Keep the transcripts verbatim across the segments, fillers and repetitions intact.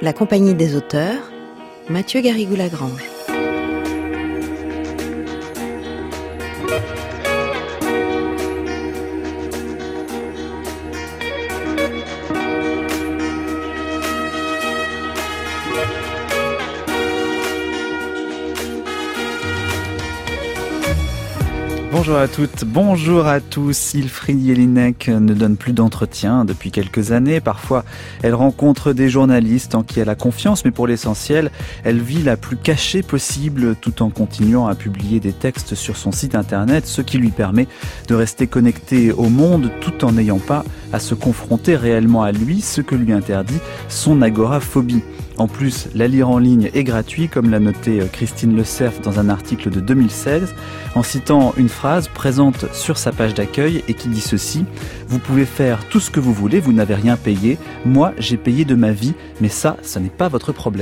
La Compagnie des auteurs, Mathieu Garrigou-Lagrange. Bonjour à toutes, bonjour à tous. Hilfried Jelinek ne donne plus d'entretien depuis quelques années. Parfois, elle rencontre des journalistes en qui elle a confiance, mais pour l'essentiel, elle vit la plus cachée possible tout en continuant à publier des textes sur son site internet, ce qui lui permet de rester connectée au monde tout en n'ayant pas à se confronter réellement à lui, ce que lui interdit son agoraphobie. En plus, la lire en ligne est gratuit, comme l'a noté Christine Le Cerf dans un article de deux mille seize, en citant une phrase présente sur sa page d'accueil et qui dit ceci : « Vous pouvez faire tout ce que vous voulez, vous n'avez rien payé. Moi, j'ai payé de ma vie, mais ça, ce n'est pas votre problème. »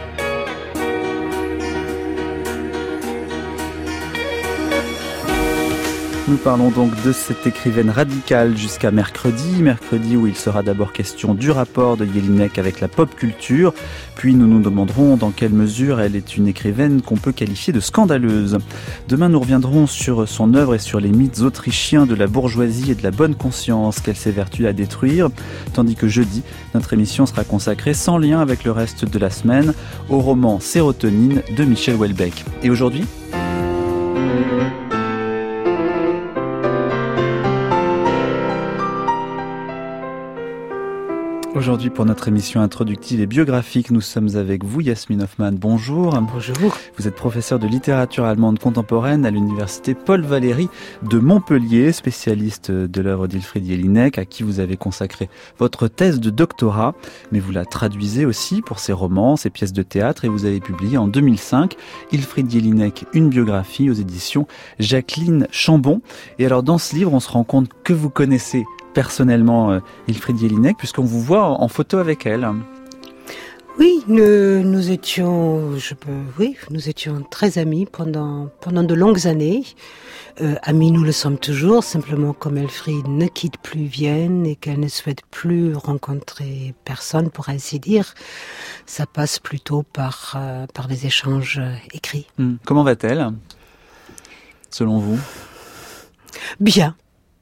Nous parlons donc de cette écrivaine radicale jusqu'à mercredi, mercredi où il sera d'abord question du rapport de Jelinek avec la pop culture, puis nous nous demanderons dans quelle mesure elle est une écrivaine qu'on peut qualifier de scandaleuse. Demain nous reviendrons sur son œuvre et sur les mythes autrichiens de la bourgeoisie et de la bonne conscience qu'elle s'évertue à détruire, tandis que jeudi, notre émission sera consacrée sans lien avec le reste de la semaine au roman Sérotonine de Michel Houellebecq. Et aujourd'hui ? Aujourd'hui, pour notre émission introductive et biographique, nous sommes avec vous, Yasmine Hoffmann. Bonjour. Bonjour. Vous êtes professeur de littérature allemande contemporaine à l'université Paul Valéry de Montpellier, spécialiste de l'œuvre d'Hilfried Jelinek, à qui vous avez consacré votre thèse de doctorat. Mais vous la traduisez aussi pour ses romans, ses pièces de théâtre, et vous avez publié en deux mille cinq Hilfried Jelinek, une biographie aux éditions Jacqueline Chambon. Et alors, dans ce livre, on se rend compte que vous connaissez personnellement euh, Hilfried Jelinek, puisqu'on vous voit en, en photo avec elle. Oui, nous, nous étions, je peux, oui, nous étions très amis pendant pendant de longues années. Euh, amis, nous le sommes toujours. Simplement, comme Hilfried ne quitte plus Vienne et qu'elle ne souhaite plus rencontrer personne, pour ainsi dire, ça passe plutôt par euh, par des échanges euh, écrits. Hum. Comment va-t-elle, selon vous ? Bien.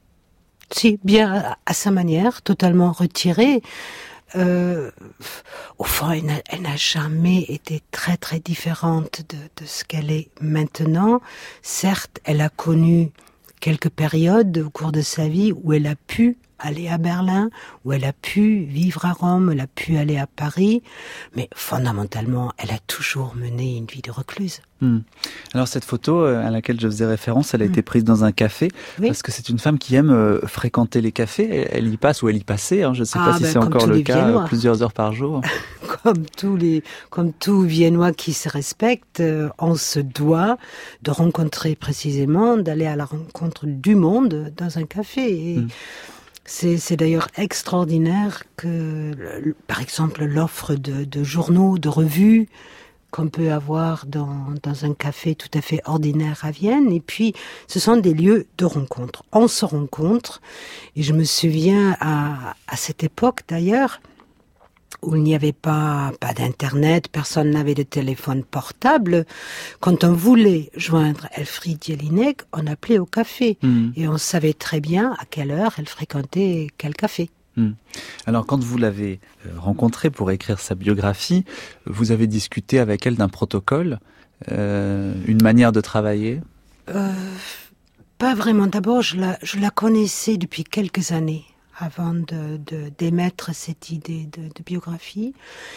Si, bien à sa manière, totalement retirée. Euh, au fond, elle n'a, elle n'a jamais été très très différente de, de ce qu'elle est maintenant. Certes, elle a connu quelques périodes au cours de sa vie où elle a pu aller à Berlin, où elle a pu vivre à Rome, elle a pu aller à Paris, mais fondamentalement, elle a toujours mené une vie de recluse. Hmm. Alors cette photo à laquelle je faisais référence, elle a hmm. été prise dans un café, oui. Parce que c'est une femme qui aime euh, fréquenter les cafés, elle, elle y passe ou elle y passait, hein, je ne sais ah, pas ben, si c'est encore le cas, Viennois. Plusieurs heures par jour. Comme tous les, comme tout Viennois qui se respecte, euh, on se doit de rencontrer précisément, d'aller à la rencontre du monde dans un café. Et hmm. C'est, c'est d'ailleurs extraordinaire que, par exemple, l'offre de, de journaux, de revues qu'on peut avoir dans, dans un café tout à fait ordinaire à Vienne. Et puis, ce sont des lieux de rencontre. On se rencontre. Et je me souviens, à, à cette époque d'ailleurs, où il n'y avait pas, pas d'internet, personne n'avait de téléphone portable. Quand on voulait joindre Hilfried Jelinek, on appelait au café. Mmh. Et on savait très bien à quelle heure elle fréquentait quel café. Mmh. Alors, quand vous l'avez rencontrée pour écrire sa biographie, vous avez discuté avec elle d'un protocole, euh, une manière de travailler ? euh, Pas vraiment. D'abord, je la, je la connaissais depuis quelques années, avant de, de, d'émettre cette idée de, de biographie.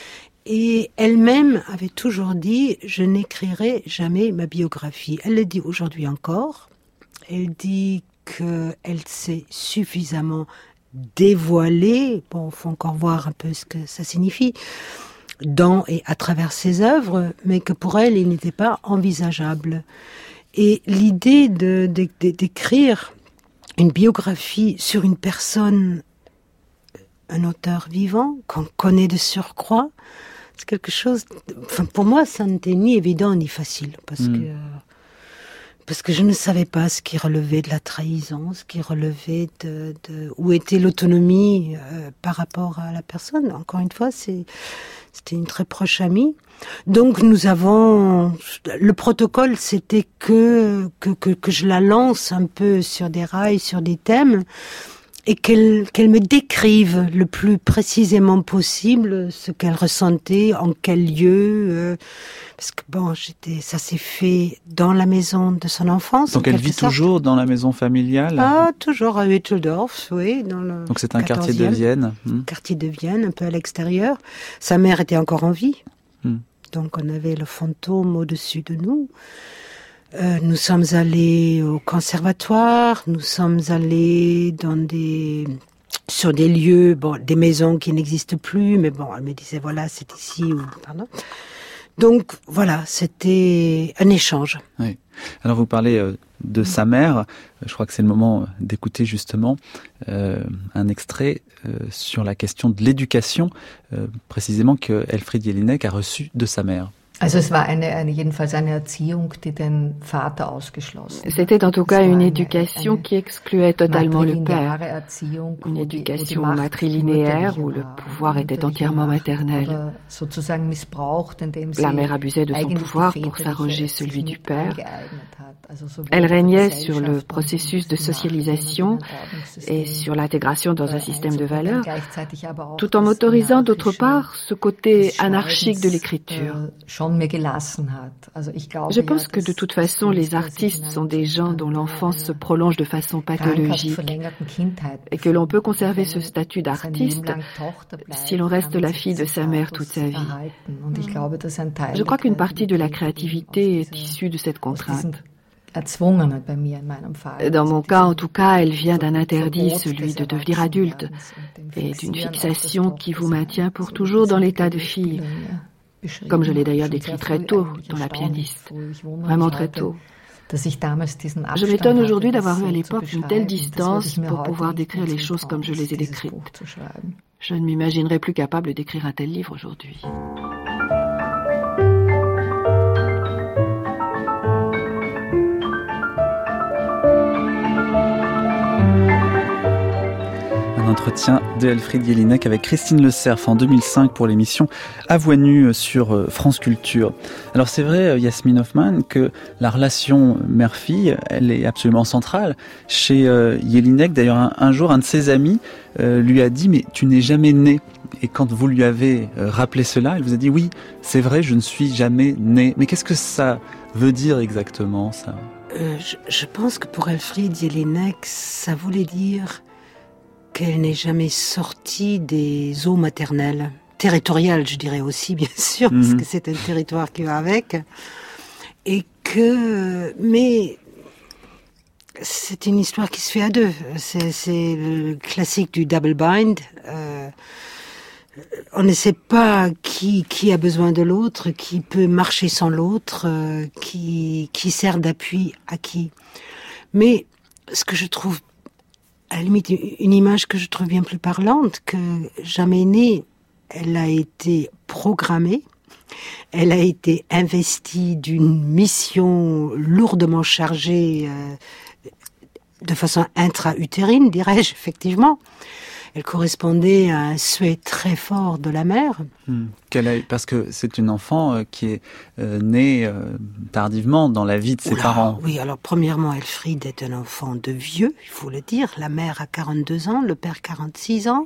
Et elle-même avait toujours dit « Je n'écrirai jamais ma biographie ». Elle le dit aujourd'hui encore. Elle dit qu'elle s'est suffisamment dévoilée, bon, il faut encore voir un peu ce que ça signifie, dans et à travers ses œuvres, mais que pour elle, il n'était pas envisageable. Et l'idée de, de, de, d'écrire une biographie sur une personne, un auteur vivant, qu'on connaît de surcroît, c'est quelque chose... Enfin, pour moi, ça n'était ni évident ni facile, parce mmh. que... parce que je ne savais pas ce qui relevait de la trahison, ce qui relevait de, de où était l'autonomie euh, par rapport à la personne. Encore une fois, c'est, c'était une très proche amie. Donc nous avons le protocole, c'était que que que, que je la lance un peu sur des rails, sur des thèmes. Et qu'elle, qu'elle me décrive le plus précisément possible ce qu'elle ressentait, en quel lieu. Euh, parce que bon, j'étais, ça s'est fait dans la maison de son enfance. Donc elle vit sorte. toujours dans la maison familiale. Ah, toujours à Hütteldorf, oui. Dans le Donc c'est un quartier de Vienne. Hmm. Quartier de Vienne, un peu à l'extérieur. Sa mère était encore en vie. Hmm. Donc on avait le fantôme au-dessus de nous. Euh, nous sommes allés au conservatoire, nous sommes allés dans des, sur des lieux, bon, des maisons qui n'existent plus, mais bon, elle me disait voilà, c'est ici ou, pardon. Donc, voilà, c'était un échange. Oui. Alors, vous parlez euh, de mmh. sa mère. Je crois que c'est le moment d'écouter justement euh, un extrait euh, sur la question de l'éducation, euh, précisément que Elfriede Jelinek a reçu de sa mère. C'était en tout cas une éducation qui excluait totalement le père, une éducation matrilinéaire où le pouvoir était entièrement maternel. La mère abusait de son pouvoir pour s'arroger celui du père. Elle régnait sur le processus de socialisation et sur l'intégration dans un système de valeurs, tout en m'autorisant d'autre part ce côté anarchique de l'écriture. Je pense que de toute façon, les artistes sont des gens dont l'enfance se prolonge de façon pathologique et que l'on peut conserver ce statut d'artiste si l'on reste la fille de sa mère toute sa vie. Je crois qu'une partie de la créativité est issue de cette contrainte. Dans mon cas, en tout cas, elle vient d'un interdit, celui de devenir adulte, et d'une fixation qui vous maintient pour toujours dans l'état de fille. Comme je l'ai d'ailleurs décrit très tôt dans La pianiste, vraiment très tôt. Je m'étonne aujourd'hui d'avoir eu à l'époque une telle distance pour pouvoir décrire les choses comme je les ai décrites. Je ne m'imaginerais plus capable d'écrire un tel livre aujourd'hui. Un entretien de Elfriede Jelinek avec Christine Le Cerf en deux mille cinq pour l'émission À Voix nue sur France Culture. Alors c'est vrai, Yasmine Hoffman, que la relation mère-fille, elle est absolument centrale chez euh, Jelinek. D'ailleurs, un, un jour, un de ses amis euh, lui a dit « Mais tu n'es jamais née ». Et quand vous lui avez euh, rappelé cela, elle vous a dit « Oui, c'est vrai, je ne suis jamais née ». Mais qu'est-ce que ça veut dire exactement, ça ? euh, je, je pense que pour Elfriede Jelinek, ça voulait dire qu'elle n'est jamais sortie des eaux maternelles, territoriales, je dirais aussi, bien sûr, mmh. parce que c'est un territoire qui va avec, et que, mais c'est une histoire qui se fait à deux. C'est, c'est le classique du double bind. Euh, on ne sait pas qui qui a besoin de l'autre, qui peut marcher sans l'autre, euh, qui qui sert d'appui à qui. Mais ce que je trouve à la limite, une image que je trouve bien plus parlante, que jamais née, elle a été programmée, elle a été investie d'une mission lourdement chargée, euh, de façon intra-utérine, dirais-je, effectivement. Elle correspondait à un souhait très fort de la mère. Mmh. Qu'elle a, parce que c'est une enfant euh, qui est euh, née euh, tardivement dans la vie de ses Oula, parents. Oui, alors premièrement, Elfriede est un enfant de vieux, il faut le dire. La mère a quarante-deux ans, le père quarante-six ans.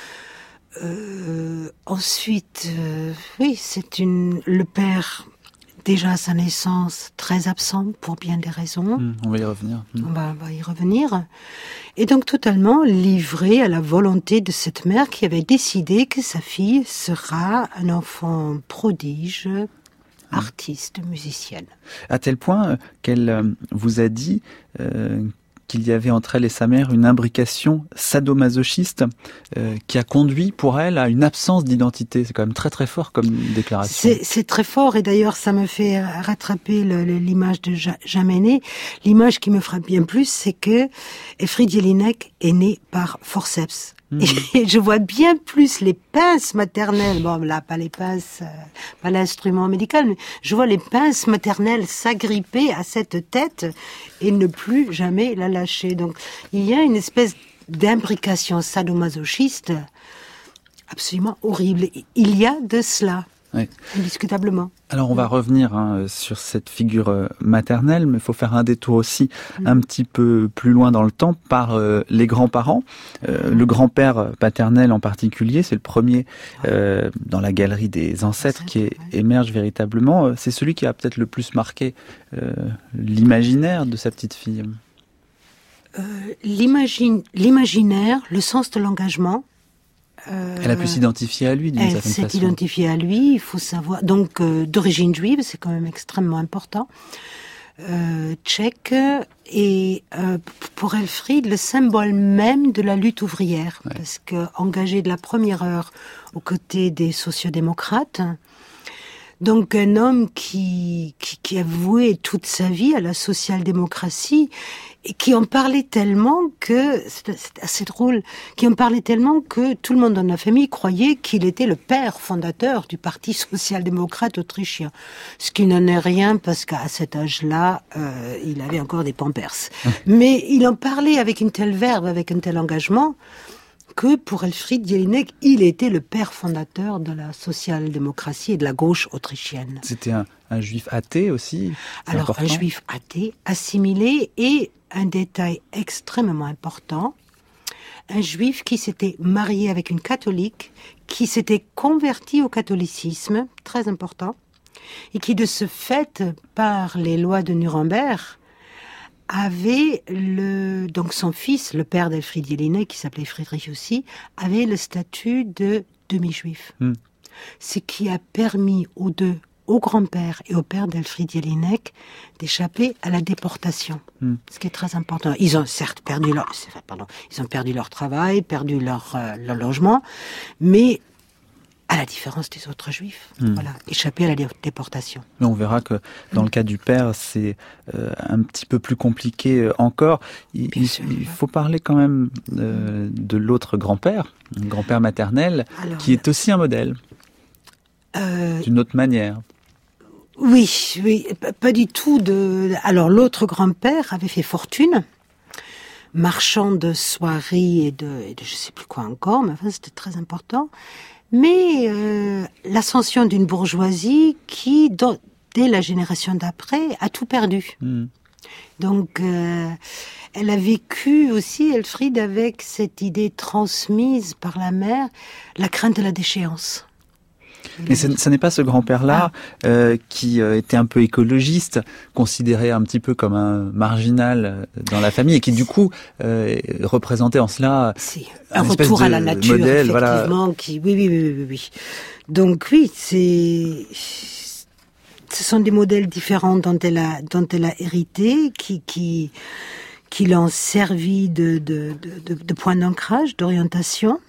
Euh, ensuite, euh, oui, c'est une le père... Déjà à sa naissance, très absent pour bien des raisons. Mmh, on va y revenir. Mmh. On, va, on va y revenir. Et donc totalement livré à la volonté de cette mère qui avait décidé que sa fille sera un enfant prodige, mmh. artiste, musicienne. À tel point qu'elle euh, vous a dit euh, qu'il y avait entre elle et sa mère une imbrication sadomasochiste euh, qui a conduit pour elle à une absence d'identité. C'est quand même très très fort comme déclaration. C'est, c'est très fort et d'ailleurs ça me fait rattraper le, le, l'image de ja, Jamais née. L'image qui me frappe bien plus, c'est que Elfriede Jelinek est née par forceps. Mmh. Et je vois bien plus les pinces maternelles, bon là pas les pinces, euh, pas l'instrument médical, mais je vois les pinces maternelles s'agripper à cette tête et ne plus jamais la lâcher. Donc il y a une espèce d'imbrication sadomasochiste absolument horrible. Il y a de cela. Oui. Indiscutablement. Alors on va revenir hein, sur cette figure euh, maternelle, mais il faut faire un détour aussi mmh. un petit peu plus loin dans le temps par euh, les grands-parents. Euh, mmh. Le grand-père paternel en particulier, c'est le premier euh, dans la galerie des ancêtres qui est, émerge véritablement. C'est celui qui a peut-être le plus marqué euh, l'imaginaire de sa petite fille. Euh, l'imagine, l'imaginaire, le sens de l'engagement. Euh, elle a pu s'identifier à lui d'une certaine façon. Elle s'est identifiée à lui, il faut savoir. Donc, euh, d'origine juive, c'est quand même extrêmement important. Euh, tchèque, et euh, pour Elfriede, le symbole même de la lutte ouvrière. Ouais. Parce que engagé de la première heure aux côtés des sociodémocrates, donc un homme qui, qui, qui a voué toute sa vie à la social-démocratie, et qui en parlait tellement que, c'est, c'est assez drôle, qui en parlait tellement que tout le monde dans la famille croyait qu'il était le père fondateur du Parti social-démocrate autrichien. Ce qui n'en est rien parce qu'à cet âge-là, euh, il avait encore des pampers. Mais il en parlait avec une telle verve, avec un tel engagement, que pour Elfriede Jelinek, il était le père fondateur de la social-démocratie et de la gauche autrichienne. C'était un, un juif athée aussi. Alors, important. Un juif athée, assimilé, et un détail extrêmement important, un juif qui s'était marié avec une catholique, qui s'était converti au catholicisme, très important, et qui de ce fait, par les lois de Nuremberg, avait le, donc son fils, le père d'Elfriede Jelinek, qui s'appelait Friedrich aussi, avait le statut de demi-juif. Mm. Ce qui a permis aux deux, au grand-père et au père d'Elfriede Jelinek, d'échapper à la déportation. Mm. Ce qui est très important. Ils ont certes perdu leur, pardon, ils ont perdu leur travail, perdu leur, euh, leur logement, mais à la différence des autres juifs, mmh. voilà, échapper à la dé- déportation. Mais on verra que dans mmh. le cas du père, c'est euh, un petit peu plus compliqué euh, encore. Il, il, sûr, il faut parler quand même euh, de l'autre grand-père, un grand-père maternel, alors, qui est aussi un modèle, euh, d'une autre manière. Oui, oui, pas du tout. De. Alors l'autre grand-père avait fait fortune, marchand de soieries et de, et de je sais plus quoi encore, mais enfin c'était très important. Mais euh, l'ascension d'une bourgeoisie qui, dans, dès la génération d'après, a tout perdu. Mmh. Donc, euh, elle a vécu aussi, Elfriede, avec cette idée transmise par la mère, la crainte de la déchéance. Mais ce, ce n'est pas ce grand-père-là ah. euh, qui euh, était un peu écologiste, considéré un petit peu comme un marginal dans la famille et qui du coup euh, représentait en cela c'est un, un retour à la nature, modèle, effectivement. Voilà. Qui, oui, oui, oui, oui, oui. Donc oui, c'est, ce sont des modèles différents dont elle a, dont elle a hérité, qui, qui, qui l'ont servi de, de, de, de, de point d'ancrage, d'orientation.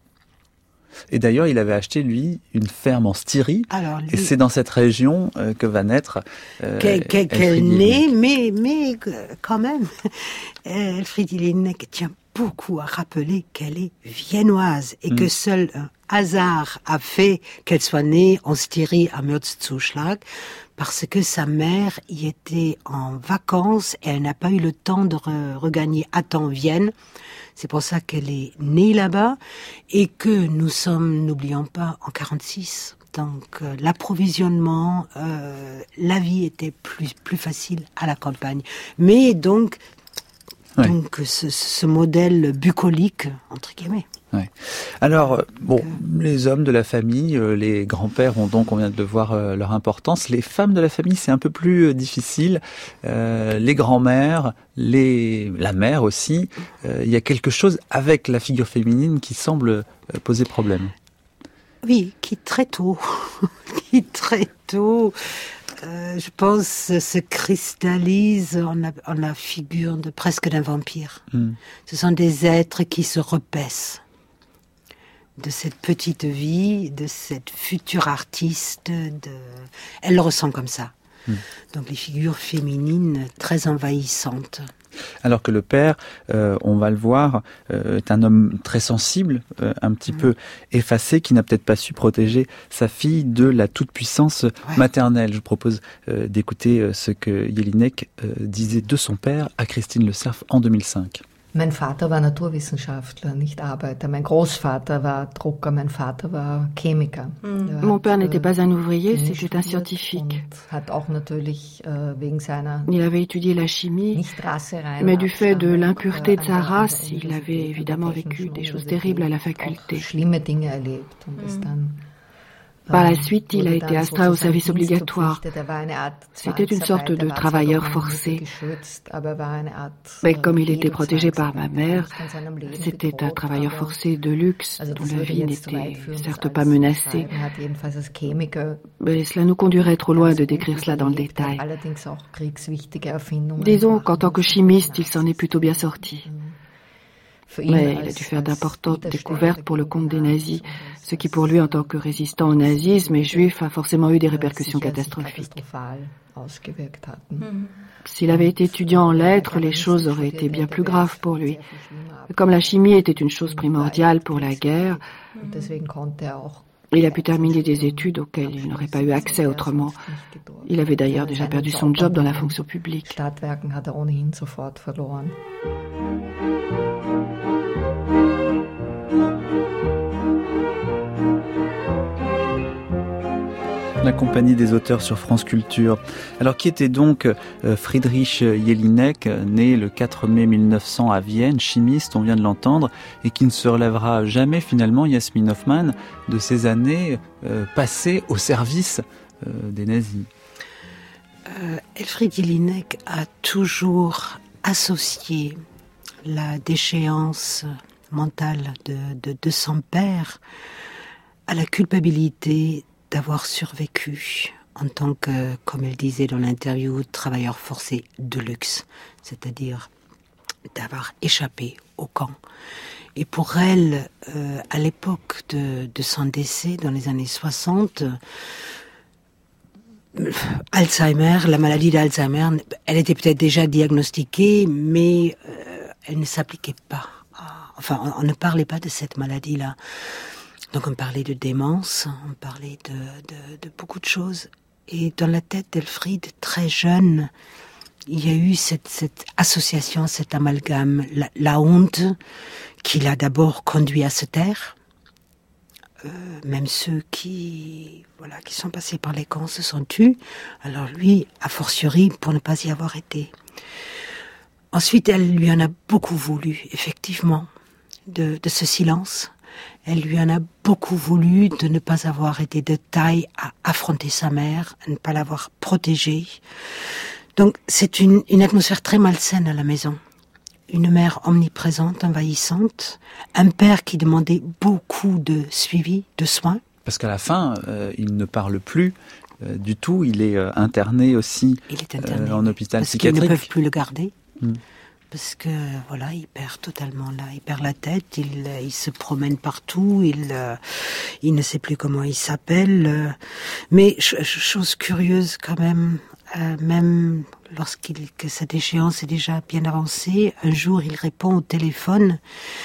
Et d'ailleurs, il avait acheté, lui, une ferme en Styrie. Alors, lui, et c'est dans cette région euh, que va naître euh, qu'elle, qu'elle, qu'elle naît, mais, mais quand même, Elfriede Jelinek tient beaucoup à rappeler qu'elle est viennoise et mmh. que seul un hasard a fait qu'elle soit née en Styrie à Mürzzuschlag, parce que sa mère y était en vacances et elle n'a pas eu le temps de re- regagner à temps Vienne. C'est pour ça qu'elle est née là-bas et que nous sommes, n'oublions pas, en quarante-six. Donc euh, l'approvisionnement, euh, la vie était plus plus facile à la campagne. Mais donc ouais. donc ce, ce modèle bucolique entre guillemets. Ouais. Alors, bon, euh, les hommes de la famille, euh, les grands-pères ont donc, on vient de voir euh, leur importance. Les femmes de la famille, c'est un peu plus euh, difficile. Euh, les grands-mères, les, la mère aussi. Il y a quelque chose avec la figure féminine qui semble euh, poser problème. Oui, qui très tôt, qui très tôt, euh, je pense, se cristallise en la, en la figure de presque d'un vampire. Mm. Ce sont des êtres qui se repaissent de cette petite vie, de cette future artiste. De... Elle le ressent comme ça. Mmh. Donc les figures féminines très envahissantes. Alors que le père, euh, on va le voir, euh, est un homme très sensible, euh, un petit mmh. peu effacé, qui n'a peut-être pas su protéger sa fille de la toute-puissance ouais. maternelle. Je vous propose euh, d'écouter euh, ce que Jelinek euh, disait de son père à Christine Le Cerf en deux mille cinq. Mein Vater war Naturwissenschaftler, nicht Arbeiter. Mein Großvater war Drucker, mein Vater war Chemiker. Mm. Mon père n'était pas un ouvrier, c'était un scientifique. Il avait étudié la chimie, mais du fait de l'impureté de sa race, il avait évidemment vécu des choses terribles à la faculté. Par la suite, il a été astreint au service obligatoire. C'était une sorte de travailleur forcé. Mais comme il était protégé par ma mère, c'était un travailleur forcé de luxe, dont la vie n'était certes pas menacée. Mais cela nous conduirait trop loin de décrire cela dans le détail. Disons qu'en tant que chimiste, il s'en est plutôt bien sorti. Mais il a dû faire d'importantes découvertes pour le compte des nazis, ce qui pour lui, en tant que résistant au nazisme et juif, a forcément eu des répercussions catastrophiques. S'il avait été étudiant en lettres, les choses auraient été bien plus graves pour lui. Comme la chimie était une chose primordiale pour la guerre, il a pu terminer des études auxquelles il n'aurait pas eu accès autrement. Il avait d'ailleurs déjà perdu son job dans la fonction publique. La compagnie des auteurs sur France Culture. Alors, qui était donc euh, Friedrich Jelinek, né le quatre mai mille neuf cents à Vienne, chimiste, on vient de l'entendre, et qui ne se relèvera jamais finalement, Yasmine Hoffman, de ces années euh, passées au service euh, des nazis? euh, Elfried Jelinek a toujours associé la déchéance mentale de, de, de son père à la culpabilité d'avoir survécu en tant que, comme elle disait dans l'interview, travailleur forcé de luxe, c'est-à-dire d'avoir échappé au camp. Et pour elle, euh, à l'époque de, de son décès, dans les années soixante, Alzheimer, la maladie d'Alzheimer, elle était peut-être déjà diagnostiquée, mais euh, elle ne s'appliquait pas. Enfin, on, on ne parlait pas de cette maladie-là. Donc on parlait de démence, on parlait de, de, de beaucoup de choses. Et dans la tête d'Elfried, très jeune, il y a eu cette, cette association, cet amalgame, la, la honte qui l'a d'abord conduit à se taire. Euh, même ceux qui, voilà, qui sont passés par les camps se sont tus. Alors lui, a fortiori, pour ne pas y avoir été. Ensuite, elle lui en a beaucoup voulu, effectivement, de, de ce silence. Elle lui en a beaucoup voulu de ne pas avoir été de taille à affronter sa mère, à ne pas l'avoir protégée. Donc c'est une, une atmosphère très malsaine à la maison. Une mère omniprésente, envahissante, un père qui demandait beaucoup de suivi, de soins. Parce qu'à la fin, euh, il ne parle plus euh, du tout, il est euh, interné aussi il est interné, euh, en hôpital parce psychiatrique. Parce qu'ils ne peuvent plus le garder. Hmm. Parce que voilà, il perd totalement là, il perd la tête, il, il se promène partout, il, euh, il ne sait plus comment il s'appelle. Euh, mais ch- chose curieuse quand même, euh, même lorsqu'il que cette échéance est déjà bien avancée, un jour il répond au téléphone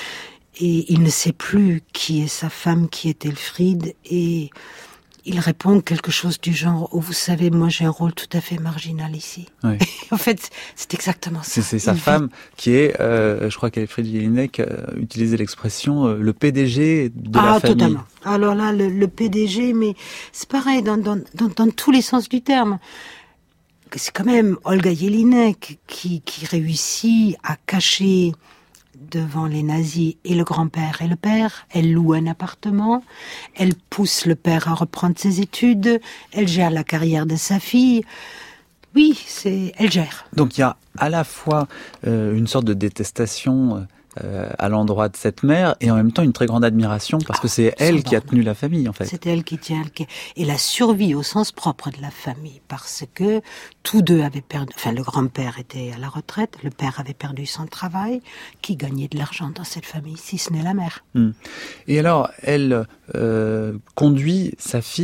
et il ne sait plus qui est sa femme, qui est Elfried, et il répond quelque chose du genre « Oh, vous savez, moi j'ai un rôle tout à fait marginal ici. Oui. » En fait, c'est exactement ça. C'est, c'est sa il femme vit... qui est, euh, je crois qu'Elfried Jelinek euh, utilisait l'expression euh, le P D G de ah, la famille. Totalement. Alors là, le, le P D G, mais c'est pareil dans, dans, dans, dans tous les sens du terme. C'est quand même Olga Jelinek qui, qui réussit à cacher devant les nazis et le grand-père et le père. Elle loue un appartement, elle pousse le père à reprendre ses études, elle gère la carrière de sa fille. Oui, c'est, elle gère. Donc il y a à la fois euh, une sorte de détestation euh, à l'endroit de cette mère et en même temps une très grande admiration parce que c'est elle qui a tenu la famille en fait. C'est elle qui tient et la survie au sens propre de la famille parce que tous deux avaient perdu, enfin le grand-père était à la retraite, le père avait perdu son travail, qui gagnait de l'argent dans cette famille si ce n'est la mère. Hum. Et alors elle euh, conduit sa fille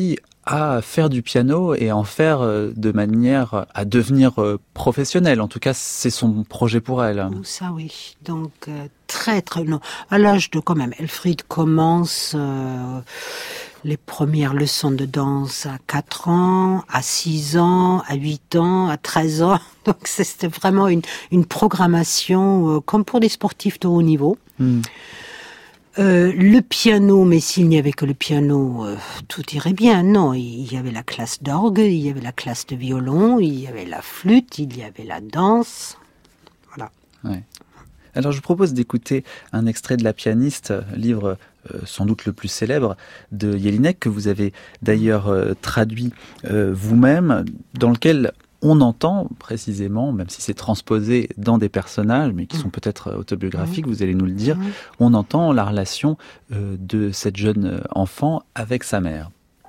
à faire du piano et en faire de manière à devenir professionnelle. En tout cas, c'est son projet pour elle. Ça oui, donc euh, très très non. À l'âge de quand même, Elfriede commence euh, les premières leçons de danse à quatre ans, à six ans, à huit ans, à treize ans. Donc c'était vraiment une, une programmation euh, comme pour des sportifs de haut niveau. Mm. Euh, le piano, mais s'il n'y avait que le piano, euh, tout irait bien. Non, il y avait la classe d'orgue, il y avait la classe de violon, il y avait la flûte, il y avait la danse. Voilà. Ouais. Alors je vous propose d'écouter un extrait de La pianiste, livre euh, sans doute le plus célèbre de Jelinek, que vous avez d'ailleurs euh, traduit euh, vous-même, dans lequel on entend précisément, même si c'est transposé dans des personnages, mais qui sont peut-être autobiographiques, vous allez nous le dire, on entend la relation euh, de cette jeune enfant avec sa mère.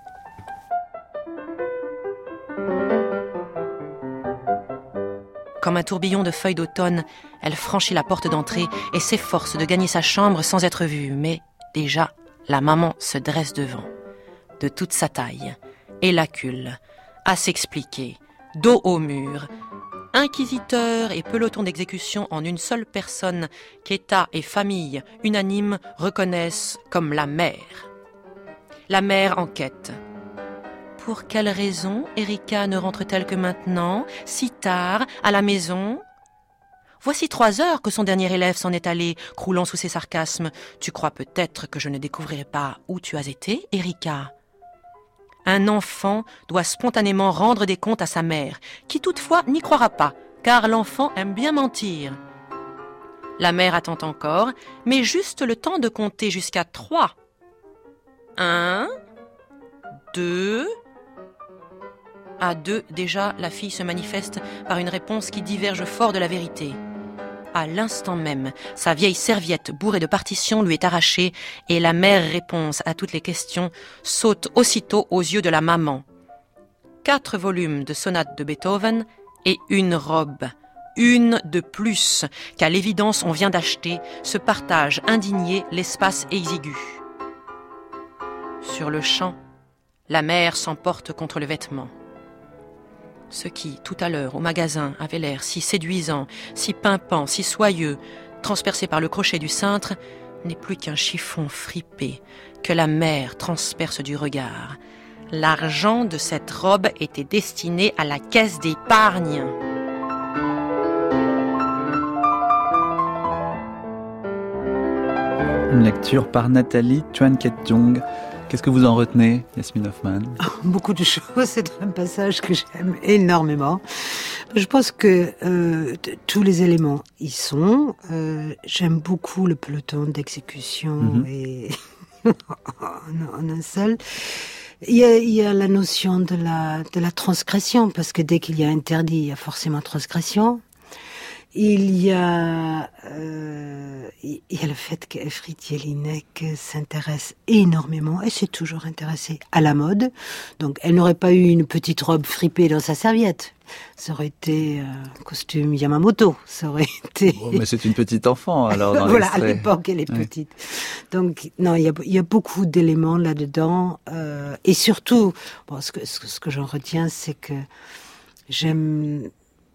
Comme un tourbillon de feuilles d'automne, elle franchit la porte d'entrée et s'efforce de gagner sa chambre sans être vue. Mais déjà, la maman se dresse devant, de toute sa taille, élacule, à s'expliquer, dos au mur, inquisiteur et peloton d'exécution en une seule personne qu'État et famille unanimes reconnaissent comme la mère. La mère enquête. Pour quelle raison Erika ne rentre-t-elle que maintenant, si tard, à la maison ? Voici trois heures que son dernier élève s'en est allé, croulant sous ses sarcasmes. Tu crois peut-être que je ne découvrirai pas où tu as été, Erika ? Un enfant doit spontanément rendre des comptes à sa mère, qui toutefois n'y croira pas, car l'enfant aime bien mentir. La mère attend encore, mais juste le temps de compter jusqu'à trois. Un, deux... À deux, déjà, la fille se manifeste par une réponse qui diverge fort de la vérité. À l'instant même, sa vieille serviette bourrée de partitions lui est arrachée et la mère réponse à toutes les questions saute aussitôt aux yeux de la maman. Quatre volumes de sonates de Beethoven et une robe. Une de plus qu'à l'évidence on vient d'acheter, se partage indigné l'espace exigu. Sur le champ, la mère s'emporte contre le vêtement. Ce qui, tout à l'heure, au magasin, avait l'air si séduisant, si pimpant, si soyeux, transpercé par le crochet du cintre, n'est plus qu'un chiffon fripé que la mère transperce du regard. L'argent de cette robe était destiné à la caisse d'épargne. Une lecture par Nathalie Tjuan-Khet-Jung. Qu'est-ce que vous en retenez, Yasmine Hoffman ? Beaucoup de choses, c'est un passage que j'aime énormément. Je pense que euh, t- tous les éléments y sont. Euh, j'aime beaucoup le peloton d'exécution mm-hmm. et en, en un seul. Il y, a, il y a la notion de la, de la transgression, parce que dès qu'il y a interdit, il y a forcément transgression. Il y a, euh, il y a le fait qu'Elfriede Jelinek s'intéresse énormément, et s'est toujours intéressée à la mode. Donc, elle n'aurait pas eu une petite robe fripée dans sa serviette. Ça aurait été un costume Yamamoto. Ça aurait été. Oh, mais c'est une petite enfant, alors, dans voilà, l'extrait. à l'époque, elle est oui. petite. Donc, non, il y a, il y a beaucoup d'éléments là-dedans. Euh, et surtout, bon, ce que, ce que j'en retiens, c'est que j'aime,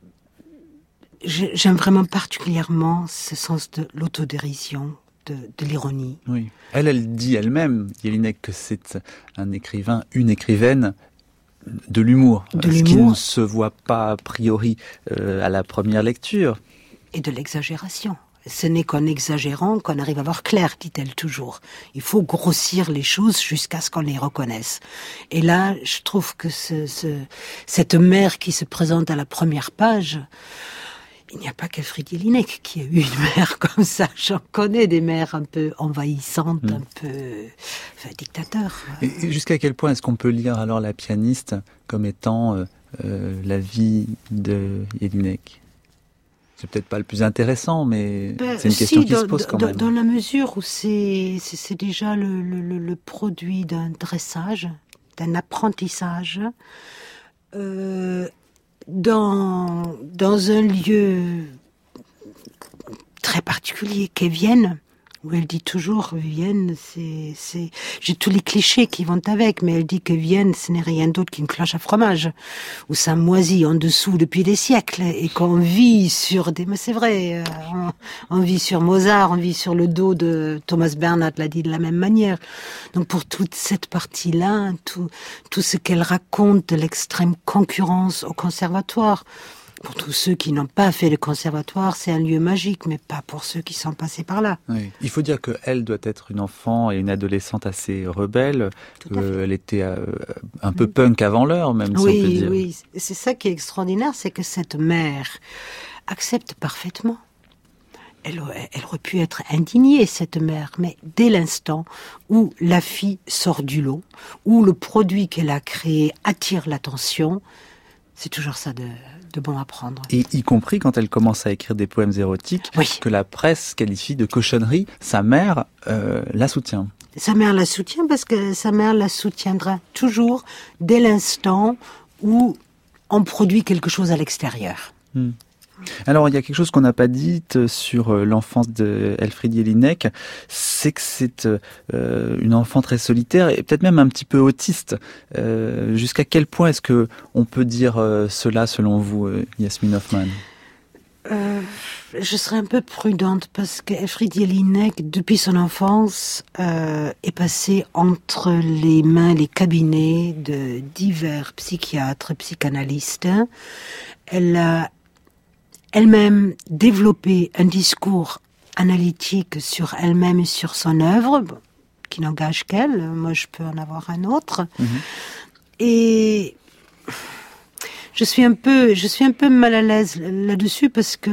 J'aime vraiment particulièrement ce sens de l'autodérision, de, de l'ironie. Oui. Elle, elle dit elle-même, Jelinek, que c'est un écrivain, une écrivaine de l'humour. De ce l'humour. qui ne se voit pas a priori euh, à la première lecture. Et de l'exagération. Ce n'est qu'en exagérant qu'on arrive à voir clair, dit-elle toujours. Il faut grossir les choses jusqu'à ce qu'on les reconnaisse. Et là, je trouve que ce, ce, cette mère qui se présente à la première page... Il n'y a pas qu'Elfriede Jelinek qui a eu une mère comme ça. J'en connais des mères un peu envahissantes, mmh. un peu enfin, dictateurs. Et jusqu'à quel point est-ce qu'on peut lire alors La pianiste comme étant euh, euh, la vie de Jelinek ? C'est peut-être pas le plus intéressant, mais ben, c'est une si, question qui dans, se pose quand dans, même. Dans la mesure où c'est, c'est, c'est déjà le, le, le produit d'un dressage, d'un apprentissage, euh, Dans, dans un lieu très particulier qu'est Vienne, où elle dit toujours Vienne, c'est, c'est, j'ai tous les clichés qui vont avec, mais elle dit que Vienne, ce n'est rien d'autre qu'une cloche à fromage, où ça moisit en dessous depuis des siècles, et qu'on vit sur des, mais c'est vrai, on, on vit sur Mozart, on vit sur le dos de Thomas Bernhard, l'a dit de la même manière. Donc pour toute cette partie-là, tout, tout ce qu'elle raconte de l'extrême concurrence au conservatoire, pour tous ceux qui n'ont pas fait le conservatoire, c'est un lieu magique, mais pas pour ceux qui sont passés par là. Oui. Il faut dire qu'elle doit être une enfant et une adolescente assez rebelle. Euh, elle était euh, un peu punk avant l'heure, même, oui, si on peut dire. Oui, oui. C'est ça qui est extraordinaire, c'est que cette mère accepte parfaitement. Elle, elle aurait pu être indignée, cette mère, mais dès l'instant où la fille sort du lot, où le produit qu'elle a créé attire l'attention, c'est toujours ça de, de bon à prendre. Et y compris quand elle commence à écrire des poèmes érotiques, oui. que la presse qualifie de cochonnerie, sa mère euh, la soutient. Sa mère la soutient parce que sa mère la soutiendra toujours dès l'instant où on produit quelque chose à l'extérieur. Hmm. Alors, il y a quelque chose qu'on n'a pas dit sur l'enfance de Elfriede Jelinek, c'est que c'est euh, une enfant très solitaire et peut-être même un petit peu autiste. Euh, jusqu'à quel point est-ce que on peut dire euh, cela selon vous, Yasmine Hoffman ? euh, Je serais un peu prudente parce que Elfriede Jelinek, depuis son enfance, euh, est passée entre les mains, les cabinets de divers psychiatres, psychanalystes. Elle a elle-même développé un discours analytique sur elle-même et sur son œuvre, qui n'engage qu'elle. Moi, je peux en avoir un autre. Mmh. Et je suis un peu, je suis un peu mal à l'aise là-dessus parce que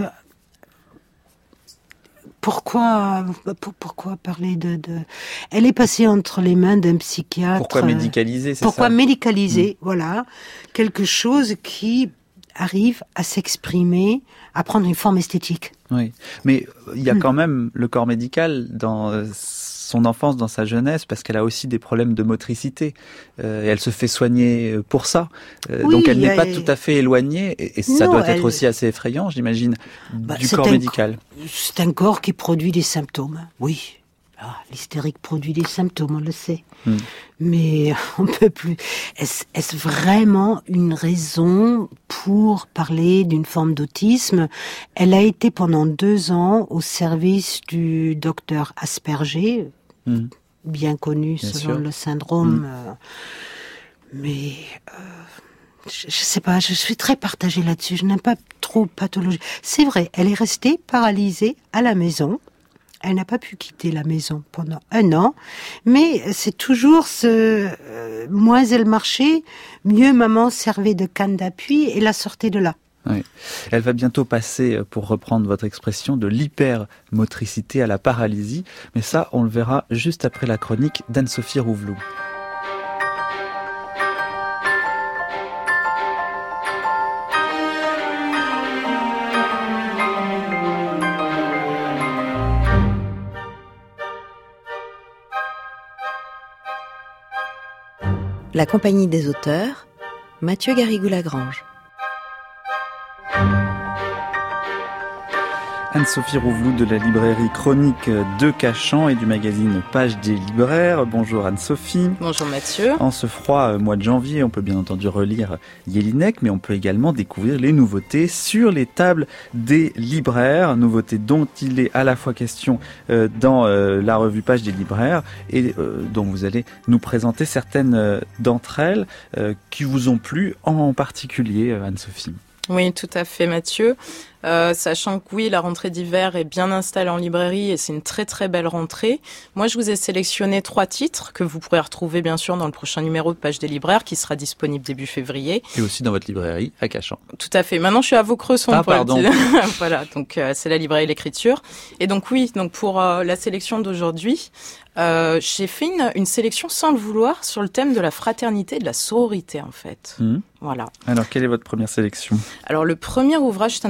pourquoi, pourquoi parler de, de... Elle est passée entre les mains d'un psychiatre. Pourquoi médicaliser, c'est pourquoi ça ? Pourquoi médicaliser, mmh. voilà, quelque chose qui arrive à s'exprimer, à prendre une forme esthétique. Oui, mais il y a quand même le corps médical dans son enfance, dans sa jeunesse, parce qu'elle a aussi des problèmes de motricité. Euh, et elle se fait soigner pour ça. Euh, oui, donc elle n'est a... pas tout à fait éloignée, et, et ça non, doit elle... être aussi assez effrayant, j'imagine, bah, du corps un... médical. C'est un corps qui produit des symptômes, oui. Ah, l'hystérique produit des symptômes, on le sait. Mmh. Mais on peut plus. Est-ce, est-ce vraiment une raison pour parler d'une forme d'autisme ? Elle a été pendant deux ans au service du docteur Asperger, mmh. bien connu bien selon sûr. le syndrome. Mmh. Euh, mais euh, je, je sais pas, je suis très partagée là-dessus. Je n'aime pas trop pathologie. C'est vrai, elle est restée paralysée à la maison. Elle n'a pas pu quitter la maison pendant un an, mais c'est toujours ce euh, moins elle marchait, mieux maman servait de canne d'appui et la sortait de là. Oui. Elle va bientôt passer, pour reprendre votre expression, de l'hypermotricité à la paralysie, mais ça, on le verra juste après la chronique d'Anne-Sophie Rouvelou. La Compagnie des auteurs, Mathieu Garrigou-Lagrange. Anne-Sophie Rouvelou de la librairie Chronique de Cachan et du magazine Page des libraires. Bonjour Anne-Sophie. Bonjour Mathieu. En ce froid mois de janvier, on peut bien entendu relire Jelinek, mais on peut également découvrir les nouveautés sur les tables des libraires, nouveautés dont il est à la fois question dans la revue Page des libraires et dont vous allez nous présenter certaines d'entre elles qui vous ont plu en particulier, Anne-Sophie. Oui, tout à fait Mathieu. Euh, sachant que oui, la rentrée d'hiver est bien installée en librairie et c'est une très très belle rentrée. Moi, je vous ai sélectionné trois titres que vous pourrez retrouver bien sûr dans le prochain numéro de Page des libraires qui sera disponible début février. Et aussi dans votre librairie à Cachan. Tout à fait. Maintenant, je suis à Vaucresson. Ah, pardon. Voilà, donc euh, c'est la librairie L'Écriture. Et donc oui, donc pour euh, la sélection d'aujourd'hui, euh, j'ai fait une, une sélection sans le vouloir sur le thème de la fraternité et de la sororité en fait. Mmh. Voilà. Alors, quelle est votre première sélection ? Alors, le premier ouvrage, c'est un ouvrage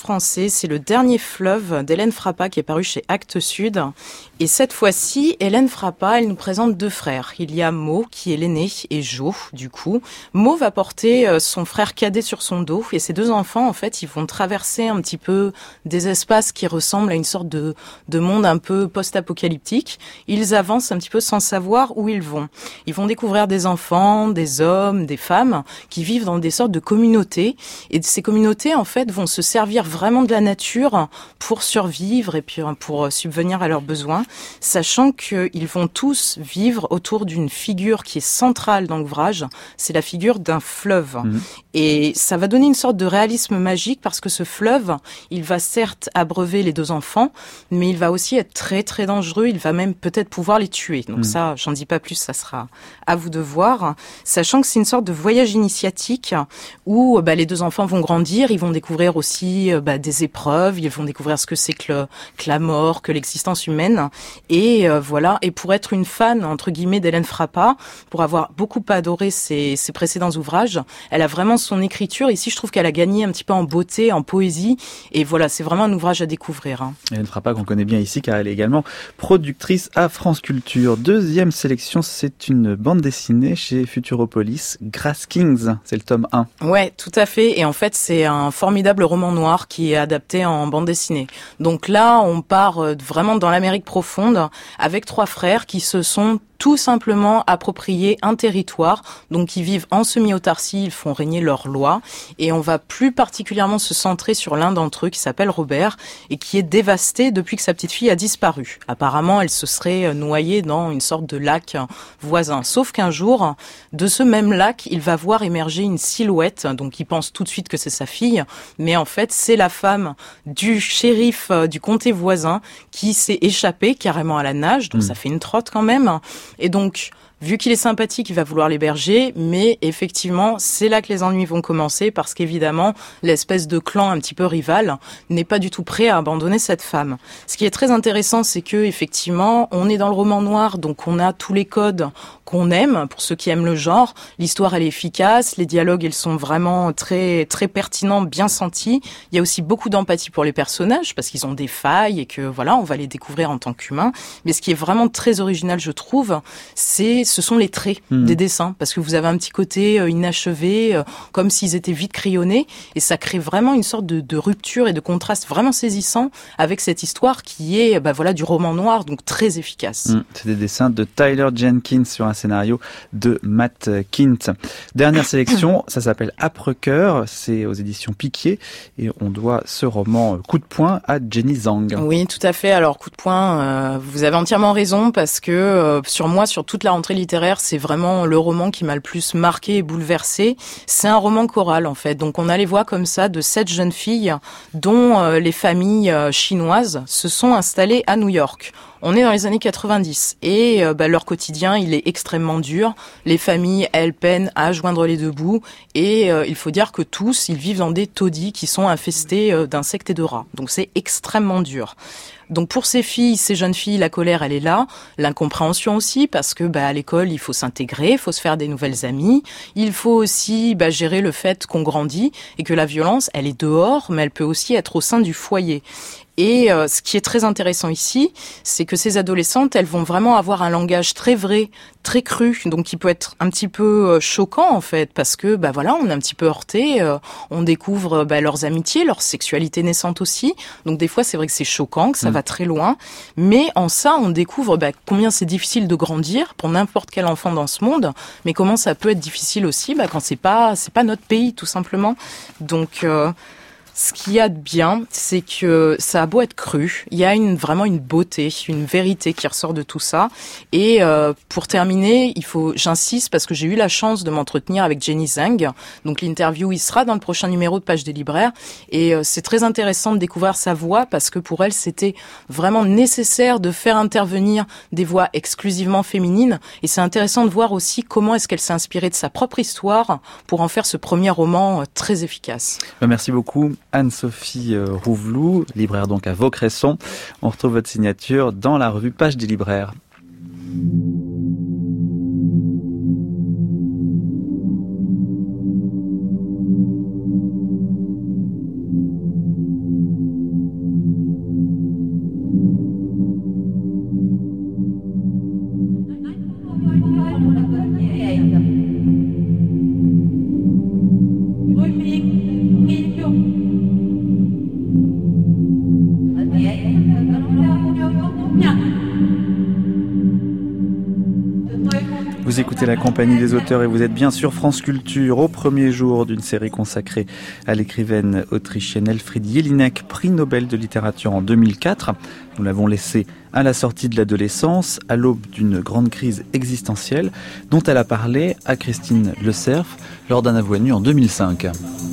français, c'est le dernier fleuve d'Hélène Frappa qui est paru chez Actes Sud. Et cette fois-ci, Hélène Frappa, elle nous présente deux frères. Il y a Mo, qui est l'aîné, et Jo, du coup. Mo va porter son frère cadet sur son dos, et ces deux enfants, en fait, ils vont traverser un petit peu des espaces qui ressemblent à une sorte de, de monde un peu post-apocalyptique. Ils avancent un petit peu sans savoir où ils vont. Ils vont découvrir des enfants, des hommes, des femmes, qui vivent dans des sortes de communautés. Et ces communautés, en fait, vont se servir vraiment de la nature pour survivre et puis pour subvenir à leurs besoins, sachant qu'ils vont tous vivre autour d'une figure qui est centrale dans l'ouvrage, c'est la figure d'un fleuve. Mmh. Et ça va donner une sorte de réalisme magique parce que ce fleuve, il va certes abreuver les deux enfants, mais il va aussi être très très dangereux, il va même peut-être pouvoir les tuer. Donc mmh. ça, j'en dis pas plus, ça sera à vous de voir, sachant que c'est une sorte de voyage initiatique où bah, les deux enfants vont grandir, ils vont découvrir aussi bah, des épreuves, ils vont découvrir ce que c'est que, le, que la mort, que l'existence humaine. Et euh, voilà. Et pour être une fan entre guillemets d'Hélène Frappa, pour avoir beaucoup adoré ses, ses précédents ouvrages, elle a vraiment son écriture. Ici, je trouve qu'elle a gagné un petit peu en beauté, en poésie. Et voilà, c'est vraiment un ouvrage à découvrir. Hein. Hélène Frappa qu'on connaît bien ici, car elle est également productrice à France Culture. Deuxième sélection, c'est une bande dessinée chez Futuropolis, Grass Kings. C'est le tome un. Ouais, tout à fait. Et en fait, c'est un formidable roman noir qui est adapté en bande dessinée. Donc là, on part vraiment dans l'Amérique profonde avec trois frères qui se sont tout simplement approprier un territoire, donc ils vivent en semi-autarcie, ils font régner leurs lois, et on va plus particulièrement se centrer sur l'un d'entre eux qui s'appelle Robert, et qui est dévasté depuis que sa petite fille a disparu. Apparemment, elle se serait noyée dans une sorte de lac voisin. Sauf qu'un jour, de ce même lac, il va voir émerger une silhouette, donc il pense tout de suite que c'est sa fille, mais en fait, c'est la femme du shérif du comté voisin qui s'est échappée carrément à la nage, donc mmh. ça fait une trotte quand même. Et donc, vu qu'il est sympathique, il va vouloir l'héberger, mais effectivement, c'est là que les ennuis vont commencer parce qu'évidemment, l'espèce de clan un petit peu rival n'est pas du tout prêt à abandonner cette femme. Ce qui est très intéressant, c'est que effectivement, on est dans le roman noir, donc on a tous les codes qu'on aime, pour ceux qui aiment le genre. L'histoire, elle est efficace, les dialogues, ils sont vraiment très très pertinents, bien sentis. Il y a aussi beaucoup d'empathie pour les personnages, parce qu'ils ont des failles et que voilà, on va les découvrir en tant qu'humains. Mais ce qui est vraiment très original, je trouve, c'est ce sont les traits mmh. des dessins, parce que vous avez un petit côté euh, inachevé, euh, comme s'ils étaient vite crayonnés, et ça crée vraiment une sorte de, de rupture et de contraste vraiment saisissant avec cette histoire qui est bah, voilà, du roman noir, donc très efficace. Mmh. C'est des dessins de Tyler Jenkins sur un scénario de Matt Kindt. Dernière sélection, ça s'appelle Âpre-cœur, c'est aux éditions Piquier, et on doit ce roman coup de poing à Jenny Zhang. Oui, tout à fait. Alors, coup de poing, euh, vous avez entièrement raison, parce que euh, sur moi, sur toute la rentrée littéraire, c'est vraiment le roman qui m'a le plus marqué et bouleversé. C'est un roman choral, en fait. Donc, on a les voix comme ça de sept jeunes filles dont euh, les familles euh, chinoises se sont installées à New York. On est dans les années quatre-vingt-dix et euh, bah, leur quotidien, il est extrêmement dur. Les familles, elles peinent à joindre les deux bouts et euh, il faut dire que tous, ils vivent dans des taudis qui sont infestés euh, d'insectes et de rats. Donc c'est extrêmement dur. Donc pour ces filles, ces jeunes filles, la colère, elle est là, l'incompréhension aussi, parce que bah à l'école, il faut s'intégrer, il faut se faire des nouvelles amies, il faut aussi bah, gérer le fait qu'on grandit et que la violence, elle est dehors, mais elle peut aussi être au sein du foyer. Et euh, ce qui est très intéressant ici, c'est que ces adolescentes, elles vont vraiment avoir un langage très vrai, très cru, donc qui peut être un petit peu euh, choquant en fait, parce que bah voilà, on est un petit peu heurté, euh, on découvre bah, leurs amitiés, leur sexualité naissante aussi. Donc des fois, c'est vrai que c'est choquant, que ça mmh. va très loin, mais en ça, on découvre bah, combien c'est difficile de grandir pour n'importe quel enfant dans ce monde, mais comment ça peut être difficile aussi bah, quand c'est pas c'est pas notre pays tout simplement. Donc euh, ce qu'il y a de bien, c'est que ça a beau être cru, il y a une, vraiment une beauté, une vérité qui ressort de tout ça. Et euh, pour terminer, il faut, j'insiste parce que j'ai eu la chance de m'entretenir avec Jenny Zhang. Donc l'interview, il sera dans le prochain numéro de Page des Libraires. Et euh, c'est très intéressant de découvrir sa voix parce que pour elle, c'était vraiment nécessaire de faire intervenir des voix exclusivement féminines. Et c'est intéressant de voir aussi comment est-ce qu'elle s'est inspirée de sa propre histoire pour en faire ce premier roman euh, très efficace. Merci beaucoup. Anne-Sophie Rouvelou, libraire donc à Vaucresson. On retrouve votre signature dans la revue Page des Libraires. Vous écoutez la compagnie des auteurs et vous êtes bien sûr France Culture au premier jour d'une série consacrée à l'écrivaine autrichienne Elfriede Jelinek, prix Nobel de littérature en deux mille quatre. Nous l'avons laissée à la sortie de l'adolescence, à l'aube d'une grande crise existentielle dont elle a parlé à Christine Le Cerf lors d'un avou nu en deux mille cinq.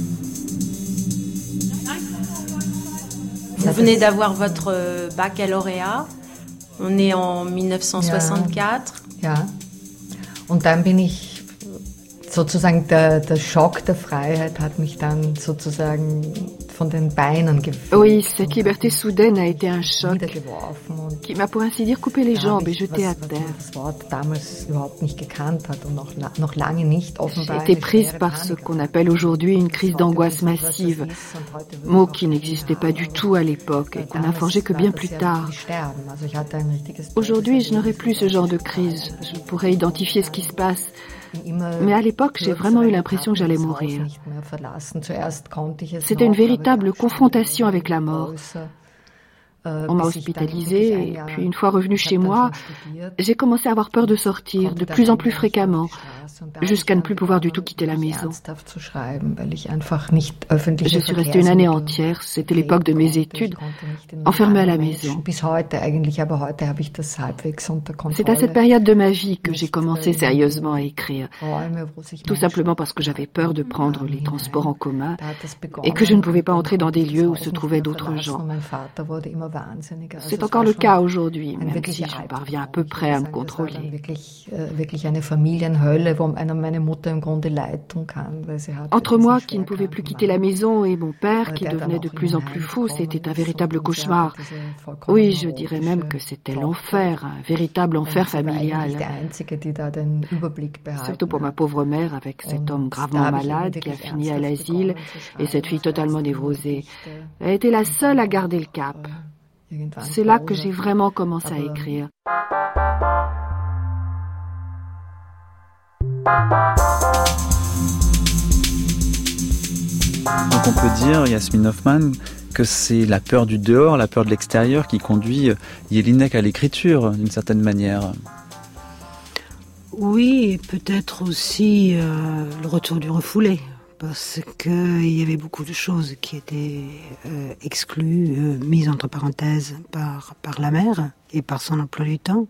Vous venez d'avoir votre baccalauréat. On est en dix-neuf cent soixante-quatre. Ja. Ja. Und dann bin ich sozusagen der, der Schock der Freiheit hat mich dann sozusagen von den Beinen geführt. Oui, cette liberté soudaine a été un choc qui m'a pour ainsi dire coupé les jambes et jeté à terre. J'ai été prise par ce qu'on appelle aujourd'hui une crise d'angoisse massive, mot qui n'existait pas du tout à l'époque et qu'on n'a forgé que bien plus tard. Aujourd'hui, je n'aurai plus ce genre de crise. Je pourrais identifier ce qui se passe. Mais à l'époque, j'ai vraiment eu l'impression que j'allais mourir. C'était une véritable confrontation avec la mort. On m'a hospitalisée et puis une fois revenue chez moi, j'ai commencé à avoir peur de sortir de plus en plus fréquemment, jusqu'à ne plus pouvoir du tout quitter la maison. Je suis restée une année entière, c'était l'époque de mes études, enfermée à la maison. C'est à cette période de ma vie que j'ai commencé sérieusement à écrire, tout simplement parce que j'avais peur de prendre les transports en commun et que je ne pouvais pas entrer dans des lieux où se trouvaient d'autres gens. C'est encore le cas aujourd'hui, même si je parviens à peu près à me contrôler. Entre moi qui ne pouvais plus quitter la maison et mon père qui devenait de plus en plus fou, c'était un véritable cauchemar. Oui, je dirais même que c'était l'enfer, un véritable enfer familial. Surtout pour ma pauvre mère avec cet homme gravement malade qui a fini à l'asile et cette fille totalement névrosée. Elle était la seule à garder le cap. C'est là que j'ai vraiment commencé à écrire. Donc on peut dire, Yasmine Hoffman, que c'est la peur du dehors, la peur de l'extérieur qui conduit Jelinek à l'écriture, d'une certaine manière. Oui, peut-être aussi euh, le retour du refoulé. Parce qu'il y avait beaucoup de choses qui étaient euh, exclues, euh, mises entre parenthèses par, par la mère et par son emploi du temps.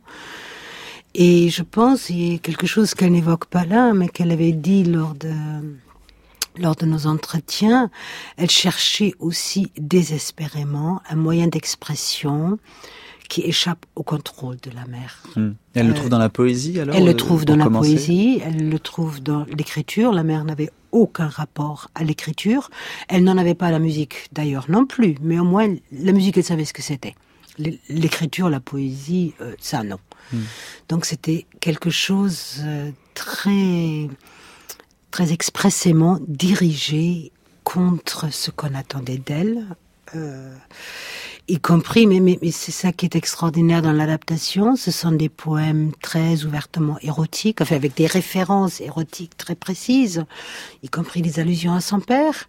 Et je pense qu'il y a quelque chose qu'elle n'évoque pas là, mais qu'elle avait dit lors de, lors de nos entretiens. Elle cherchait aussi désespérément un moyen d'expression qui échappe au contrôle de la mère. Mmh. Elle euh, le trouve dans la poésie alors Elle le trouve dans la commencer. poésie, elle le trouve dans l'écriture. La mère n'avait aucun rapport à l'écriture. Elle n'en avait pas à la musique d'ailleurs non plus, mais au moins la musique elle savait ce que c'était. L'écriture, la poésie, euh, ça non. Mmh. Donc c'était quelque chose euh, très, très expressément dirigé contre ce qu'on attendait d'elle. Euh, y compris, mais, mais, mais c'est ça qui est extraordinaire dans l'adaptation, ce sont des poèmes très ouvertement érotiques, enfin avec des références érotiques très précises, y compris des allusions à son père.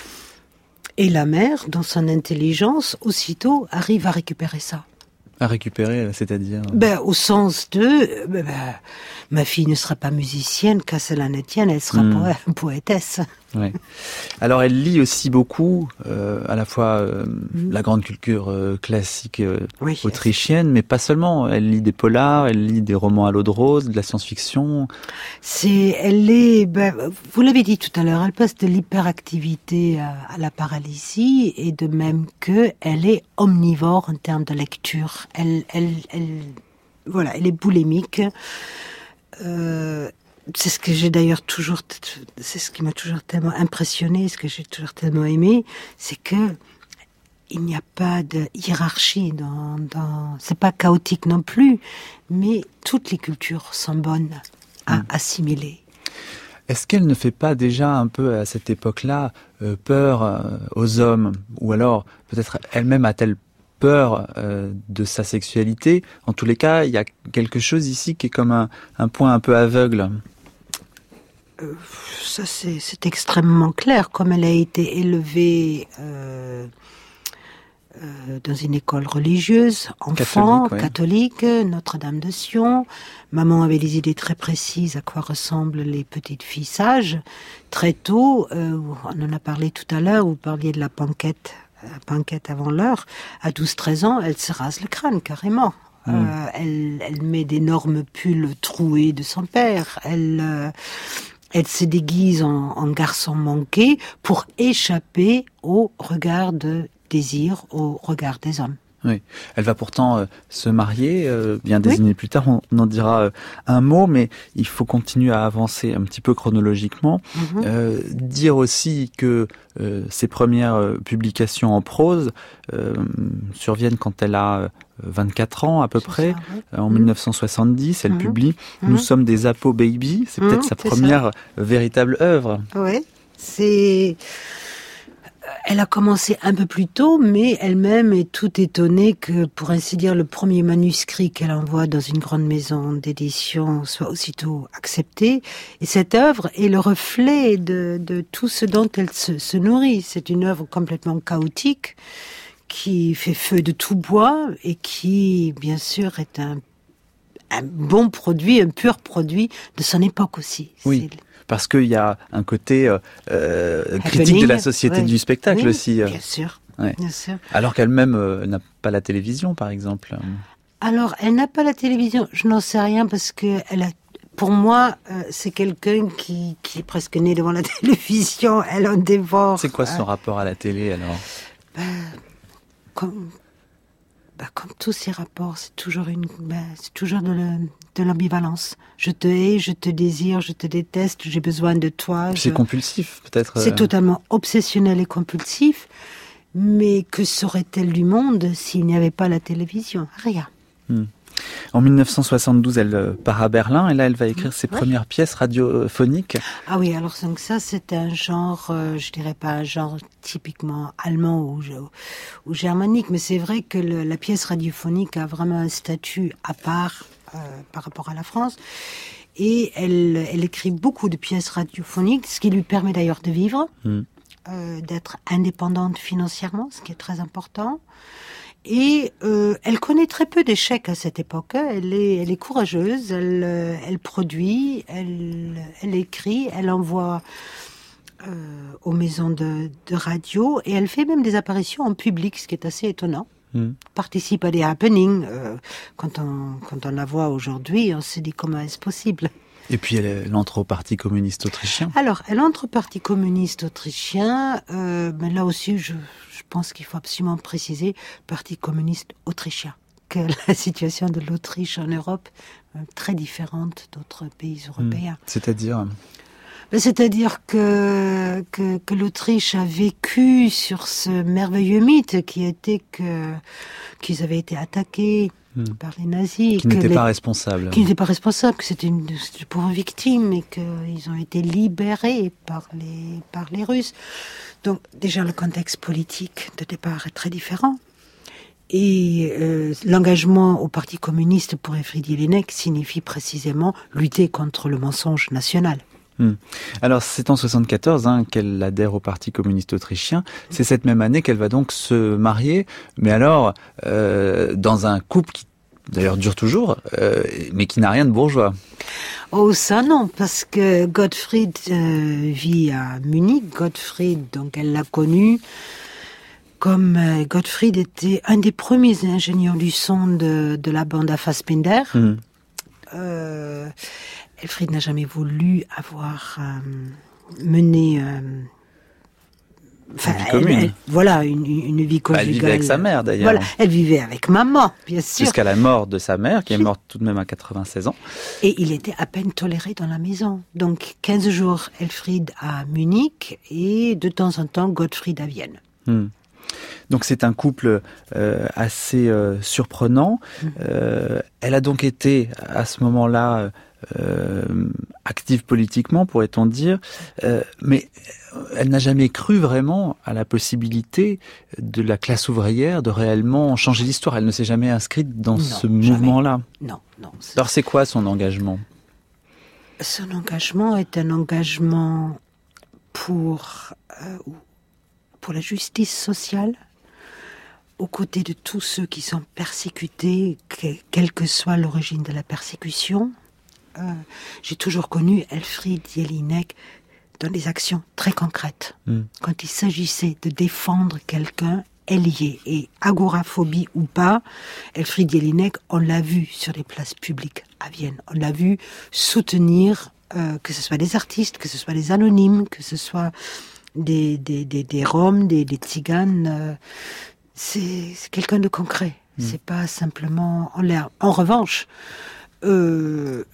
Et la mère, dans son intelligence, aussitôt arrive à récupérer ça. À récupérer, c'est-à-dire ben, au sens de, ben, ben, ma fille ne sera pas musicienne, qu'à cela ne tienne, elle sera mmh. poè- poétesse. Ouais. Alors elle lit aussi beaucoup, euh, à la fois euh, mmh. la grande culture euh, classique euh, oui, autrichienne, mais pas seulement. Elle lit des polars, elle lit des romans à l'eau de rose, de la science-fiction. C'est, elle est, ben, vous l'avez dit tout à l'heure, elle passe de l'hyperactivité à, à la paralysie, et de même que elle est omnivore en termes de lecture. Elle, elle, elle, voilà, elle est boulimique. Euh, c'est ce que j'ai d'ailleurs toujours, c'est ce qui m'a toujours tellement impressionné, ce que j'ai toujours tellement aimé, c'est que il n'y a pas de hiérarchie dans, dans, c'est pas chaotique non plus, mais toutes les cultures sont bonnes à mmh. assimiler. Est-ce qu'elle ne fait pas déjà un peu à cette époque-là euh, peur euh, aux hommes, ou alors peut-être elle-même a-t-elle peur euh, de sa sexualité? En tous les cas, il y a quelque chose ici qui est comme un, un point un peu aveugle. Euh, ça, c'est, c'est extrêmement clair. Comme elle a été élevée euh, euh, dans une école religieuse, enfant, catholique, ouais. catholique, Notre-Dame de Sion. Maman avait des idées très précises à quoi ressemblent les petites filles sages. Très tôt, euh, on en a parlé tout à l'heure, vous parliez de la panquette, la panquette avant l'heure. À douze treize ans, elle se rase le crâne, carrément. Mmh. Euh, elle, elle met d'énormes pulls troués de son père. Elle... Euh, Elle se déguise en, en garçon manqué pour échapper au regard de désir, au regard des hommes. Oui, elle va pourtant euh, se marier euh, bien des oui. années plus tard, on, on en dira euh, un mot, mais il faut continuer à avancer un petit peu chronologiquement. Mm-hmm. Euh, dire aussi que euh, ses premières euh, publications en prose euh, surviennent quand elle a vingt-quatre ans à peu c'est près, ça, oui. en mmh. mille neuf cent soixante-dix, elle mmh. publie « Nous mmh. sommes des Apo Baby », c'est mmh, peut-être sa première ça. véritable œuvre. Oui, c'est... Elle a commencé un peu plus tôt, mais elle-même est tout étonnée que, pour ainsi dire, le premier manuscrit qu'elle envoie dans une grande maison d'édition soit aussitôt accepté. Et cette œuvre est le reflet de, de tout ce dont elle se, se nourrit. C'est une œuvre complètement chaotique, qui fait feu de tout bois et qui, bien sûr, est un, un bon produit, un pur produit de son époque aussi. Oui. C'est... Parce qu'il y a un côté euh, critique de la société ouais. du spectacle oui, aussi. Bien sûr, ouais. bien sûr. Alors qu'elle-même euh, n'a pas la télévision, par exemple. Alors, elle n'a pas la télévision, je n'en sais rien parce que elle a. Pour moi, euh, c'est quelqu'un qui, qui est presque né devant la télévision. Elle en dévore. C'est quoi son euh... rapport à la télé alors? Ben, comme, ben, comme tous ces rapports, c'est toujours une, ben, c'est toujours de, le, de l'ambivalence. Je te hais, je te désire, je te déteste, j'ai besoin de toi. C'est je... compulsif, peut-être. C'est totalement obsessionnel et compulsif. Mais que serait-elle du monde s'il n'y avait pas la télévision? Rien. Hmm. En mille neuf cent soixante-douze, elle part à Berlin et là, elle va écrire ses ouais. premières pièces radiophoniques. Ah oui, alors donc ça, c'est un genre, euh, je dirais pas un genre typiquement allemand ou, ou germanique, mais c'est vrai que le, la pièce radiophonique a vraiment un statut à part euh, par rapport à la France. Et elle, elle écrit beaucoup de pièces radiophoniques, ce qui lui permet d'ailleurs de vivre, mmh. euh, d'être indépendante financièrement, ce qui est très important. Et euh, elle connaît très peu d'échecs à cette époque. Elle est, elle est courageuse, elle, elle produit, elle, elle écrit, elle envoie euh, aux maisons de, de radio et elle fait même des apparitions en public, ce qui est assez étonnant. Mmh. Participe à des happenings. Euh, quand on, quand on la voit aujourd'hui, on se dit comment est-ce possible. Et puis elle, elle entre au Parti communiste autrichien. Alors, elle entre au Parti communiste autrichien, euh, mais là aussi, je, je pense qu'il faut absolument préciser, Parti communiste autrichien, que la situation de l'Autriche en Europe est très différente d'autres pays européens. Mmh. C'est-à-dire C'est-à-dire que, que, que l'Autriche a vécu sur ce merveilleux mythe qui était que, qu'ils avaient été attaqués Mmh. par les nazis. Qui n'étaient les... pas responsables. Qui n'étaient pas responsables, que c'était une c'était pour une victime et qu'ils ont été libérés par les, par les Russes. Donc, déjà, le contexte politique de départ est très différent. Et euh, l'engagement au Parti communiste pour Elfriede Jelinek signifie précisément lutter contre le mensonge national. Hum. Alors c'est en soixante-quatorze hein, qu'elle adhère au Parti communiste autrichien. C'est cette même année qu'elle va donc se marier, mais alors euh, dans un couple qui d'ailleurs dure toujours, euh, mais qui n'a rien de bourgeois. Oh ça non, parce que Gottfried euh, vit à Munich. Gottfried, donc elle l'a connu comme euh, Gottfried était un des premiers ingénieurs du son de, de la bande à Fassbinder. Hum. Euh, Elfriede n'a jamais voulu avoir euh, mené euh, une vie commune. Elle, elle, voilà, une, une vie conjugale. Elle vivait avec sa mère d'ailleurs. Voilà, elle vivait avec maman, bien sûr. Jusqu'à la mort de sa mère, qui est morte tout de même à quatre-vingt-seize ans. Et il était à peine toléré dans la maison. Donc quinze jours Elfriede à Munich et de temps en temps Gottfried à Vienne. Hmm. Donc c'est un couple euh, assez euh, surprenant. Mmh. Euh, elle a donc été à ce moment-là euh, active politiquement, pourrait-on dire, euh, mais elle n'a jamais cru vraiment à la possibilité de la classe ouvrière de réellement changer l'histoire. Elle ne s'est jamais inscrite dans non, ce mouvement-là. Non, non. C'est... Alors c'est quoi son engagement ? Son engagement est un engagement pour, euh, pour la justice sociale, aux côtés de tous ceux qui sont persécutés, que, quelle que soit l'origine de la persécution. Euh, j'ai toujours connu Elfriede Jelinek dans des actions très concrètes. Mm. Quand il s'agissait de défendre quelqu'un, elle y est. Et agoraphobie ou pas, Elfriede Jelinek, on l'a vu sur les places publiques à Vienne. On l'a vu soutenir, euh, que ce soit des artistes, que ce soit des anonymes, que ce soit des, des, des, des Roms, des, des Tziganes. Euh, c'est, c'est quelqu'un de concret. Mm. C'est pas simplement en l'air. En revanche, euh,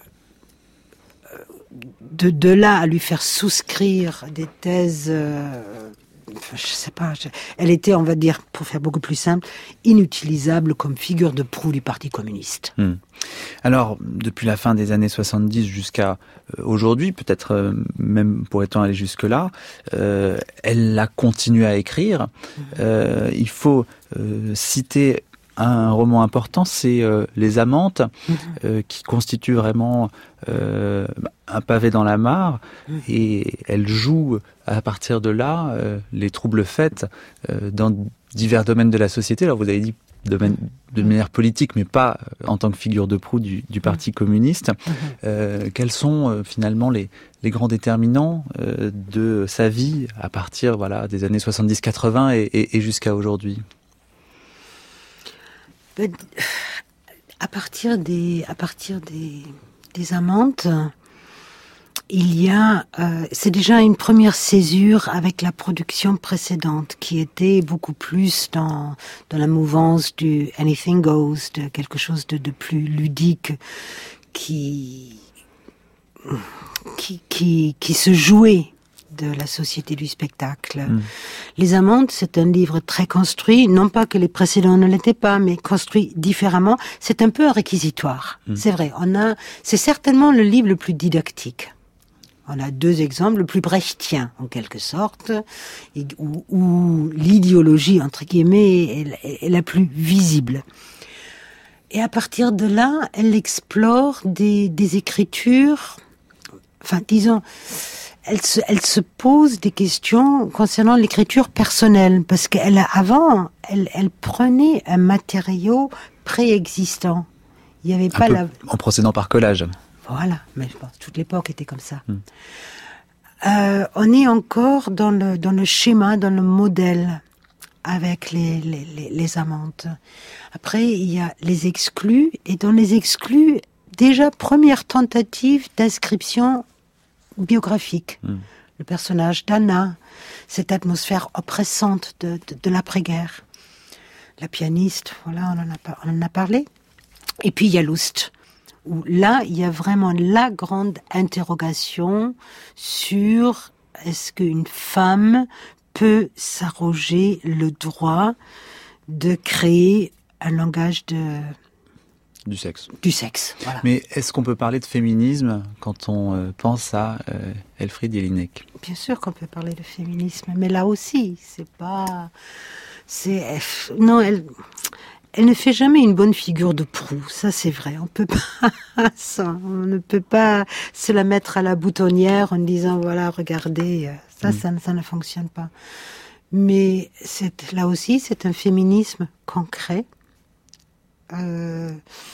de, de là à lui faire souscrire des thèses... Euh, je sais pas, je, elle était, on va dire, pour faire beaucoup plus simple, inutilisable comme figure de proue du Parti communiste. Hmm. Alors, depuis la fin des années soixante-dix jusqu'à euh, aujourd'hui, peut-être euh, même pourrait-on aller jusque-là, euh, elle a continué à écrire. Mmh. Euh, il faut euh, citer un roman important, c'est euh, Les Amantes, mmh. euh, qui constitue vraiment euh, un pavé dans la mare, mmh. et elle joue à partir de là euh, les troubles faits euh, dans divers domaines de la société. Alors vous avez dit domaine, de manière politique, mais pas en tant que figure de proue du, du Parti mmh. communiste. Mmh. Euh, quels sont euh, finalement les, les grands déterminants euh, de sa vie à partir voilà, des années soixante-dix quatre-vingts et, et, et jusqu'à aujourd'hui ? À partir des, à partir des, des Amantes, il y a, euh, c'est déjà une première césure avec la production précédente qui était beaucoup plus dans, dans la mouvance du anything goes, de quelque chose de, de plus ludique qui, qui, qui, qui se jouait de la société du spectacle. Mmh. Les Amantes, c'est un livre très construit, non pas que les précédents ne l'étaient pas, mais construit différemment. C'est un peu un réquisitoire. Mmh. C'est vrai, on a, c'est certainement le livre le plus didactique. On a deux exemples, le plus brechtien, en quelque sorte, et, où, où l'idéologie, entre guillemets, est, est la plus visible. Et à partir de là, elle explore des, des écritures, enfin, disons, Elle se, elle se pose des questions concernant l'écriture personnelle, parce qu'elle avant, elle, elle prenait un matériau préexistant. Il y avait un pas la... en procédant par collage. Voilà, mais je pense que toute l'époque était comme ça. Hmm. Euh, on est encore dans le dans le schéma, dans le modèle avec les les les, les Amantes. Après, il y a les exclus, et dans les exclus, déjà première tentative d'inscription biographique. Mmh. Le personnage d'Anna, cette atmosphère oppressante de, de, de l'après-guerre. La pianiste, voilà, on en, a, on en a parlé. Et puis il y a Lust, où là, il y a vraiment la grande interrogation sur est-ce qu'une femme peut s'arroger le droit de créer un langage de... Du sexe. Du sexe, voilà. Mais est-ce qu'on peut parler de féminisme quand on euh, pense à euh, Elfriede Jelinek ? Bien sûr qu'on peut parler de féminisme, mais là aussi, c'est pas... c'est Non, elle... elle ne fait jamais une bonne figure de proue, ça c'est vrai. On peut pas... ça, on ne peut pas se la mettre à la boutonnière en disant, voilà, regardez, ça, mmh. ça, ça ne fonctionne pas. Mais c'est... là aussi, c'est un féminisme concret. Euh,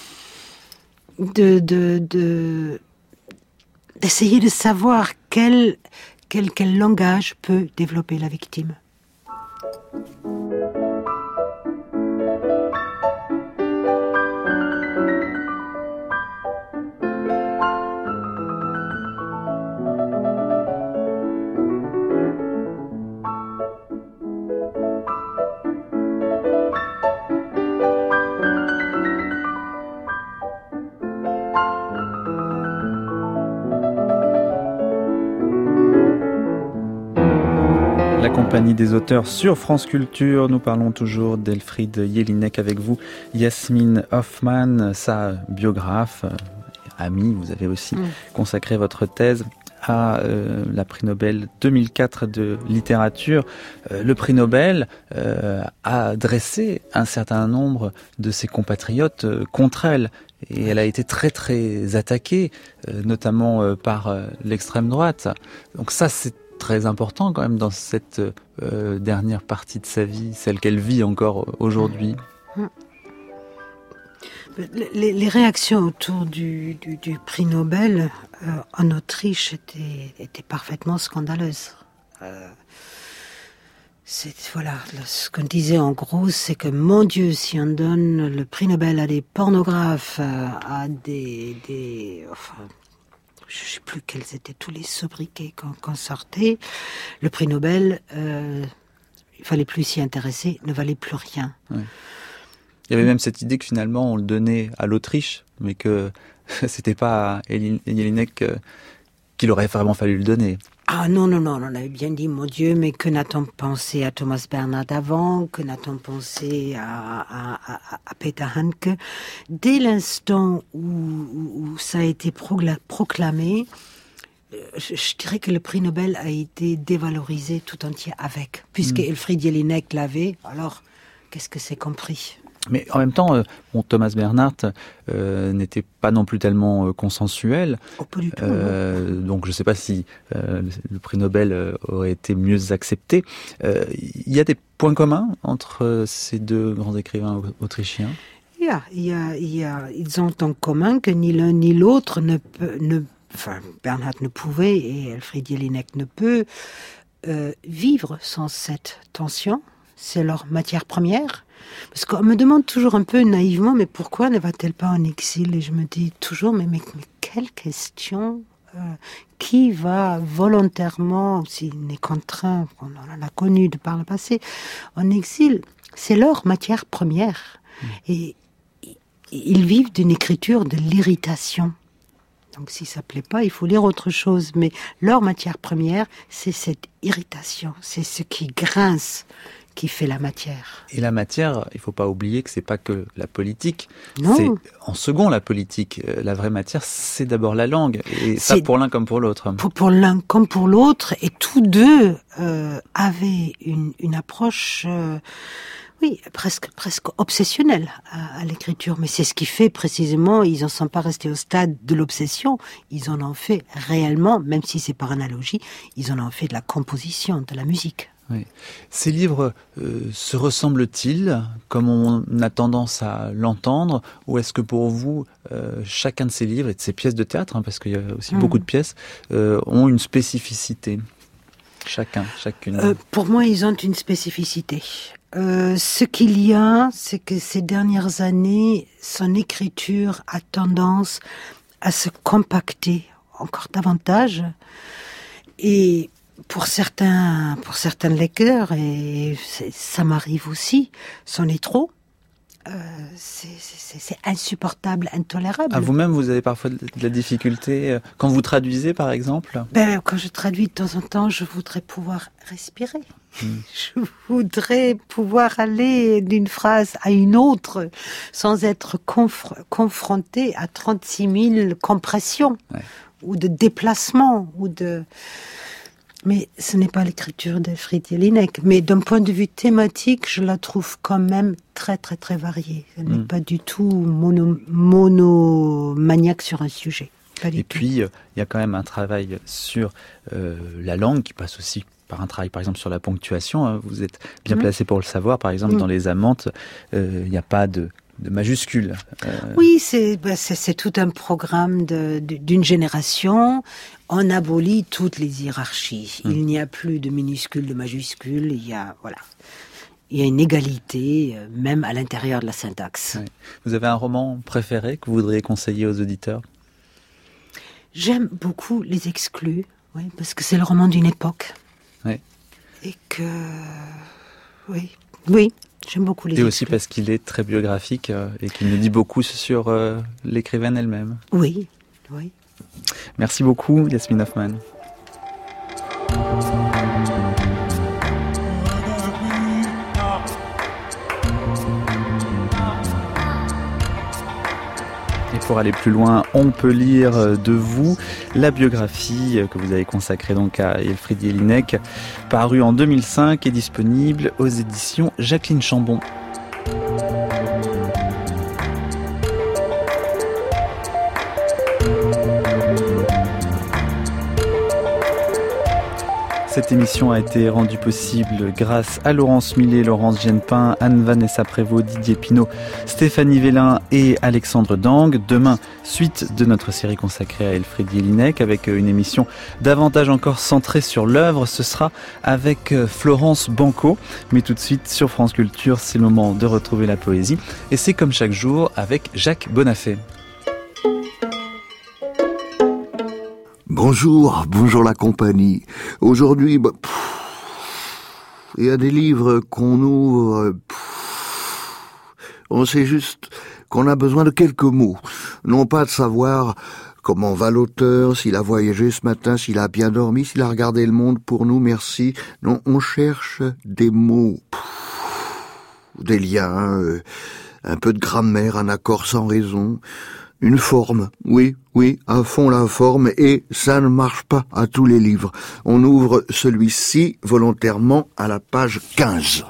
de, de, de, d'essayer de savoir quel, quel, quel langage peut développer la victime. Compagnie des auteurs sur France Culture. Nous parlons toujours d'Elfriede Jelinek avec vous, Yasmine Hoffmann, sa biographe, amie. Vous avez aussi mmh. consacré votre thèse à euh, la prix Nobel deux mille quatre de littérature. Euh, le prix Nobel euh, a dressé un certain nombre de ses compatriotes euh, contre elle. Et elle a été très très attaquée, euh, notamment euh, par euh, l'extrême droite. Donc ça, c'est très important quand même dans cette euh, dernière partie de sa vie, celle qu'elle vit encore aujourd'hui. Les, les réactions autour du, du, du prix Nobel euh, en Autriche étaient, étaient parfaitement scandaleuses. Euh, c'est, voilà, ce qu'on disait en gros, c'est que mon Dieu, si on donne le prix Nobel à des pornographes, à, à des... des enfin, je ne sais plus quels étaient tous les sobriquets qu'on, qu'on sortait, le prix Nobel, euh, il fallait plus s'y intéresser, ne valait plus rien. Oui. Il y avait même cette idée que finalement on le donnait à l'Autriche, mais que c'était pas à Jelinek qu'il aurait vraiment fallu le donner. Ah non, non, non, on avait bien dit, mon Dieu, mais que n'a-t-on pensé à Thomas Bernhard avant, que n'a-t-on pensé à, à, à, à Peter Handke. Dès l'instant où, où, où ça a été proclamé, je, je dirais que le prix Nobel a été dévalorisé tout entier avec, puisque mmh. Elfriede Jelinek l'avait, alors qu'est-ce que c'est compris ? Mais en même temps, euh, bon, Thomas Bernhard euh, n'était pas non plus tellement euh, consensuel. Oh, pas du tout, euh, donc je ne sais pas si euh, le prix Nobel euh, aurait été mieux accepté. Euh, il y a des points communs entre ces deux grands écrivains autrichiens. Il y a, il y a, il y a, ils ont en commun que ni l'un ni l'autre ne peut, ne, enfin Bernhard ne pouvait et Elfriede Jelinek ne peut euh, vivre sans cette tension. C'est leur matière première. Parce qu'on me demande toujours un peu naïvement, mais pourquoi ne va-t-elle pas en exil ? Et je me dis toujours, mais, mais, mais quelle question euh, qui va volontairement, s'il n'est contraint, on en a connu de par le passé, en exil ? C'est leur matière première. Mmh. Et ils vivent d'une écriture de l'irritation. Donc si ça ne plaît pas, il faut lire autre chose. Mais leur matière première, c'est cette irritation, c'est ce qui grince, qui fait la matière. Et la matière, il ne faut pas oublier que c'est pas que la politique. Non. C'est en second la politique. La vraie matière, c'est d'abord la langue. Et c'est ça pour l'un comme pour l'autre. Pour, pour l'un comme pour l'autre. Et tous deux euh, avaient une, une approche... Euh, Oui, presque, presque obsessionnel à, à l'écriture. Mais c'est ce qui fait précisément, ils n'en sont pas restés au stade de l'obsession, ils en ont fait réellement, même si c'est par analogie, ils en ont fait de la composition, de la musique. Oui. Ces livres euh, se ressemblent-ils, comme on a tendance à l'entendre, ou est-ce que pour vous, euh, chacun de ces livres, et de ces pièces de théâtre, hein, parce qu'il y a aussi mmh. beaucoup de pièces, euh, ont une spécificité ? Chacun, chacune. Euh, pour moi, ils ont une spécificité. Euh, ce qu'il y a, c'est que ces dernières années, son écriture a tendance à se compacter encore davantage. Et pour certains, pour certains lecteurs, et ça m'arrive aussi, c'en est trop. Euh, c'est, c'est, c'est insupportable, intolérable. À vous-même, vous avez parfois de la difficulté quand vous traduisez, par exemple ? Ben, quand je traduis de temps en temps, je voudrais pouvoir respirer. Mmh. Je voudrais pouvoir aller d'une phrase à une autre sans être conf- confronté à trente-six mille compressions ouais. ou de déplacements ou de... Mais ce n'est pas l'écriture d'Elfriede Jelinek. Mais d'un point de vue thématique, je la trouve quand même très, très, très variée. Elle mmh. n'est pas du tout mono, monomaniaque sur un sujet. Pas du Et tout. puis, il euh, y a quand même un travail sur euh, la langue qui passe aussi par un travail, par exemple, sur la ponctuation. Hein. Vous êtes bien mmh. placé pour le savoir. Par exemple, mmh. dans Les Amantes, il euh, n'y a pas de... de majuscules. Euh... Oui, c'est, bah, c'est, c'est tout un programme de, de, d'une génération. On abolit toutes les hiérarchies. Mmh. Il n'y a plus de minuscules, de majuscules. Il y a, voilà. Il y a une égalité, euh, même à l'intérieur de la syntaxe. Oui. Vous avez un roman préféré que vous voudriez conseiller aux auditeurs ? J'aime beaucoup Les Exclus, oui, parce que c'est le roman d'une époque. Oui. Et que... Oui, oui. J'aime beaucoup les Et aussi parce qu'il est très biographique euh, et qu'il nous dit beaucoup sur euh, l'écrivaine elle-même. Oui, oui. Merci beaucoup, Yasmine Hoffman. Et pour aller plus loin, on peut lire de vous la biographie que vous avez consacrée donc à Elfriede Jelinek, parue en deux mille cinq et disponible aux éditions Jacqueline Chambon. Cette émission a été rendue possible grâce à Laurence Millet, Laurence Genepin, Anne-Vanessa Prévost, Didier Pinault, Stéphanie Vélin et Alexandre Dang. Demain, suite de notre série consacrée à Elfriede Jelinek avec une émission davantage encore centrée sur l'œuvre. Ce sera avec Florence Banco. Mais tout de suite, sur France Culture, c'est le moment de retrouver la poésie. Et c'est comme chaque jour avec Jacques Bonafé. Bonjour, bonjour la compagnie. Aujourd'hui, bah, il y a des livres qu'on ouvre, pff, on sait juste qu'on a besoin de quelques mots. Non pas de savoir comment va l'auteur, s'il a voyagé ce matin, s'il a bien dormi, s'il a regardé le monde pour nous, merci. Non, on cherche des mots, pff, des liens, euh, un peu de grammaire, un accord sans raison. Une forme, oui, oui, à fond la forme, et ça ne marche pas à tous les livres. On ouvre celui-ci volontairement à la page quinze.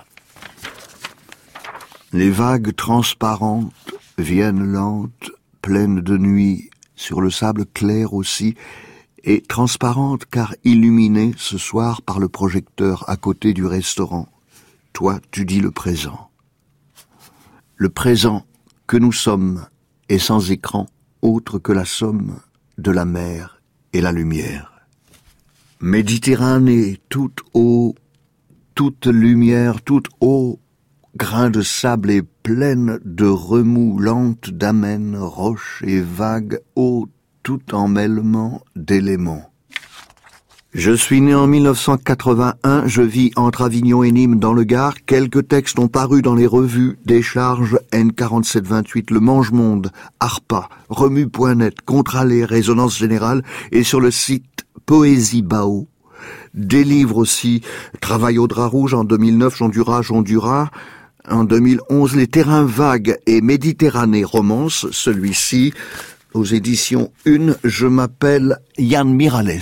Les vagues transparentes viennent lentes, pleines de nuit, sur le sable clair aussi, et transparentes car illuminées ce soir par le projecteur à côté du restaurant. Toi, tu dis le présent. Le présent que nous sommes, et sans écran, autre que la somme de la mer et la lumière. Méditerranée, toute eau, toute lumière, toute eau, grain de sable et pleine de remous, lente d'amènes, roches et vagues, eau, tout emmêlement d'éléments. Je suis né en mille neuf cent quatre-vingt-un, je vis entre Avignon et Nîmes dans le Gard. Quelques textes ont paru dans les revues Décharge, N quarante-sept vingt-huit, Le Mange-Monde, Arpa, Remue point net, Contre-Allée, Résonance Générale et sur le site Poésie Bao. Des livres aussi, Travail au drap rouge en deux mille neuf, Jondura, Jondura. En deux mille onze, Les Terrains vagues et Méditerranée romance, celui-ci, aux éditions Une, je m'appelle Yann Miralles.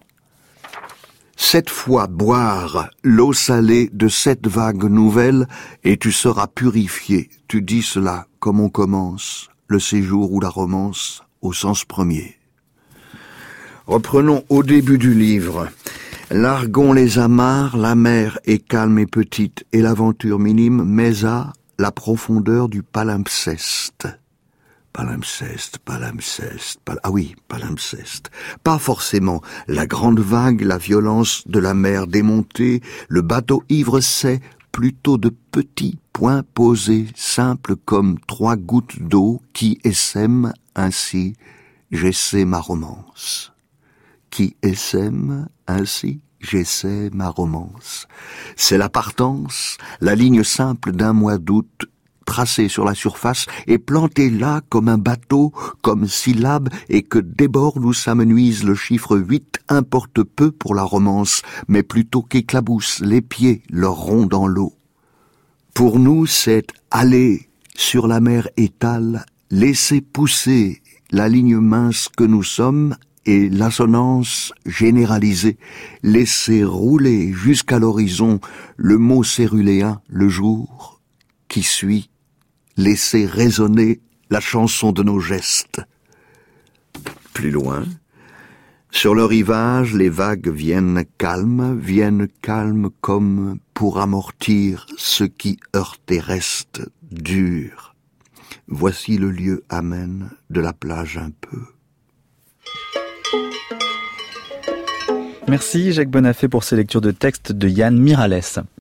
Sept fois boire l'eau salée de sept vagues nouvelles et tu seras purifié. Tu dis cela comme on commence le séjour ou la romance au sens premier. Reprenons au début du livre. Larguons les amarres, la mer est calme et petite et l'aventure minime mais à la profondeur du palimpseste. Palimpseste, palimpseste, pal... ah oui, palimpseste. Pas forcément la grande vague, la violence de la mer démontée, le bateau ivre, c'est plutôt de petits points posés, simples comme trois gouttes d'eau qui essaiment ainsi, j'essaie ma romance. Qui essaiment ainsi, j'essaie ma romance. C'est la partance, la ligne simple d'un mois d'août, tracé sur la surface et planté là comme un bateau, comme syllabe, et que déborde ou s'amenuise le chiffre huit importe peu pour la romance, mais plutôt qu'éclabousse les pieds leur rond dans l'eau. Pour nous, c'est aller sur la mer étale, laisser pousser la ligne mince que nous sommes et l'assonance généralisée, laisser rouler jusqu'à l'horizon le mot céruléen, le jour qui suit, laisser résonner la chanson de nos gestes. Plus loin, sur le rivage, les vagues viennent calmes, viennent calmes comme pour amortir ce qui heurte et reste dur. Voici le lieu amène de la plage un peu. Merci Jacques Bonafé pour ces lectures de textes de Yann Miralles.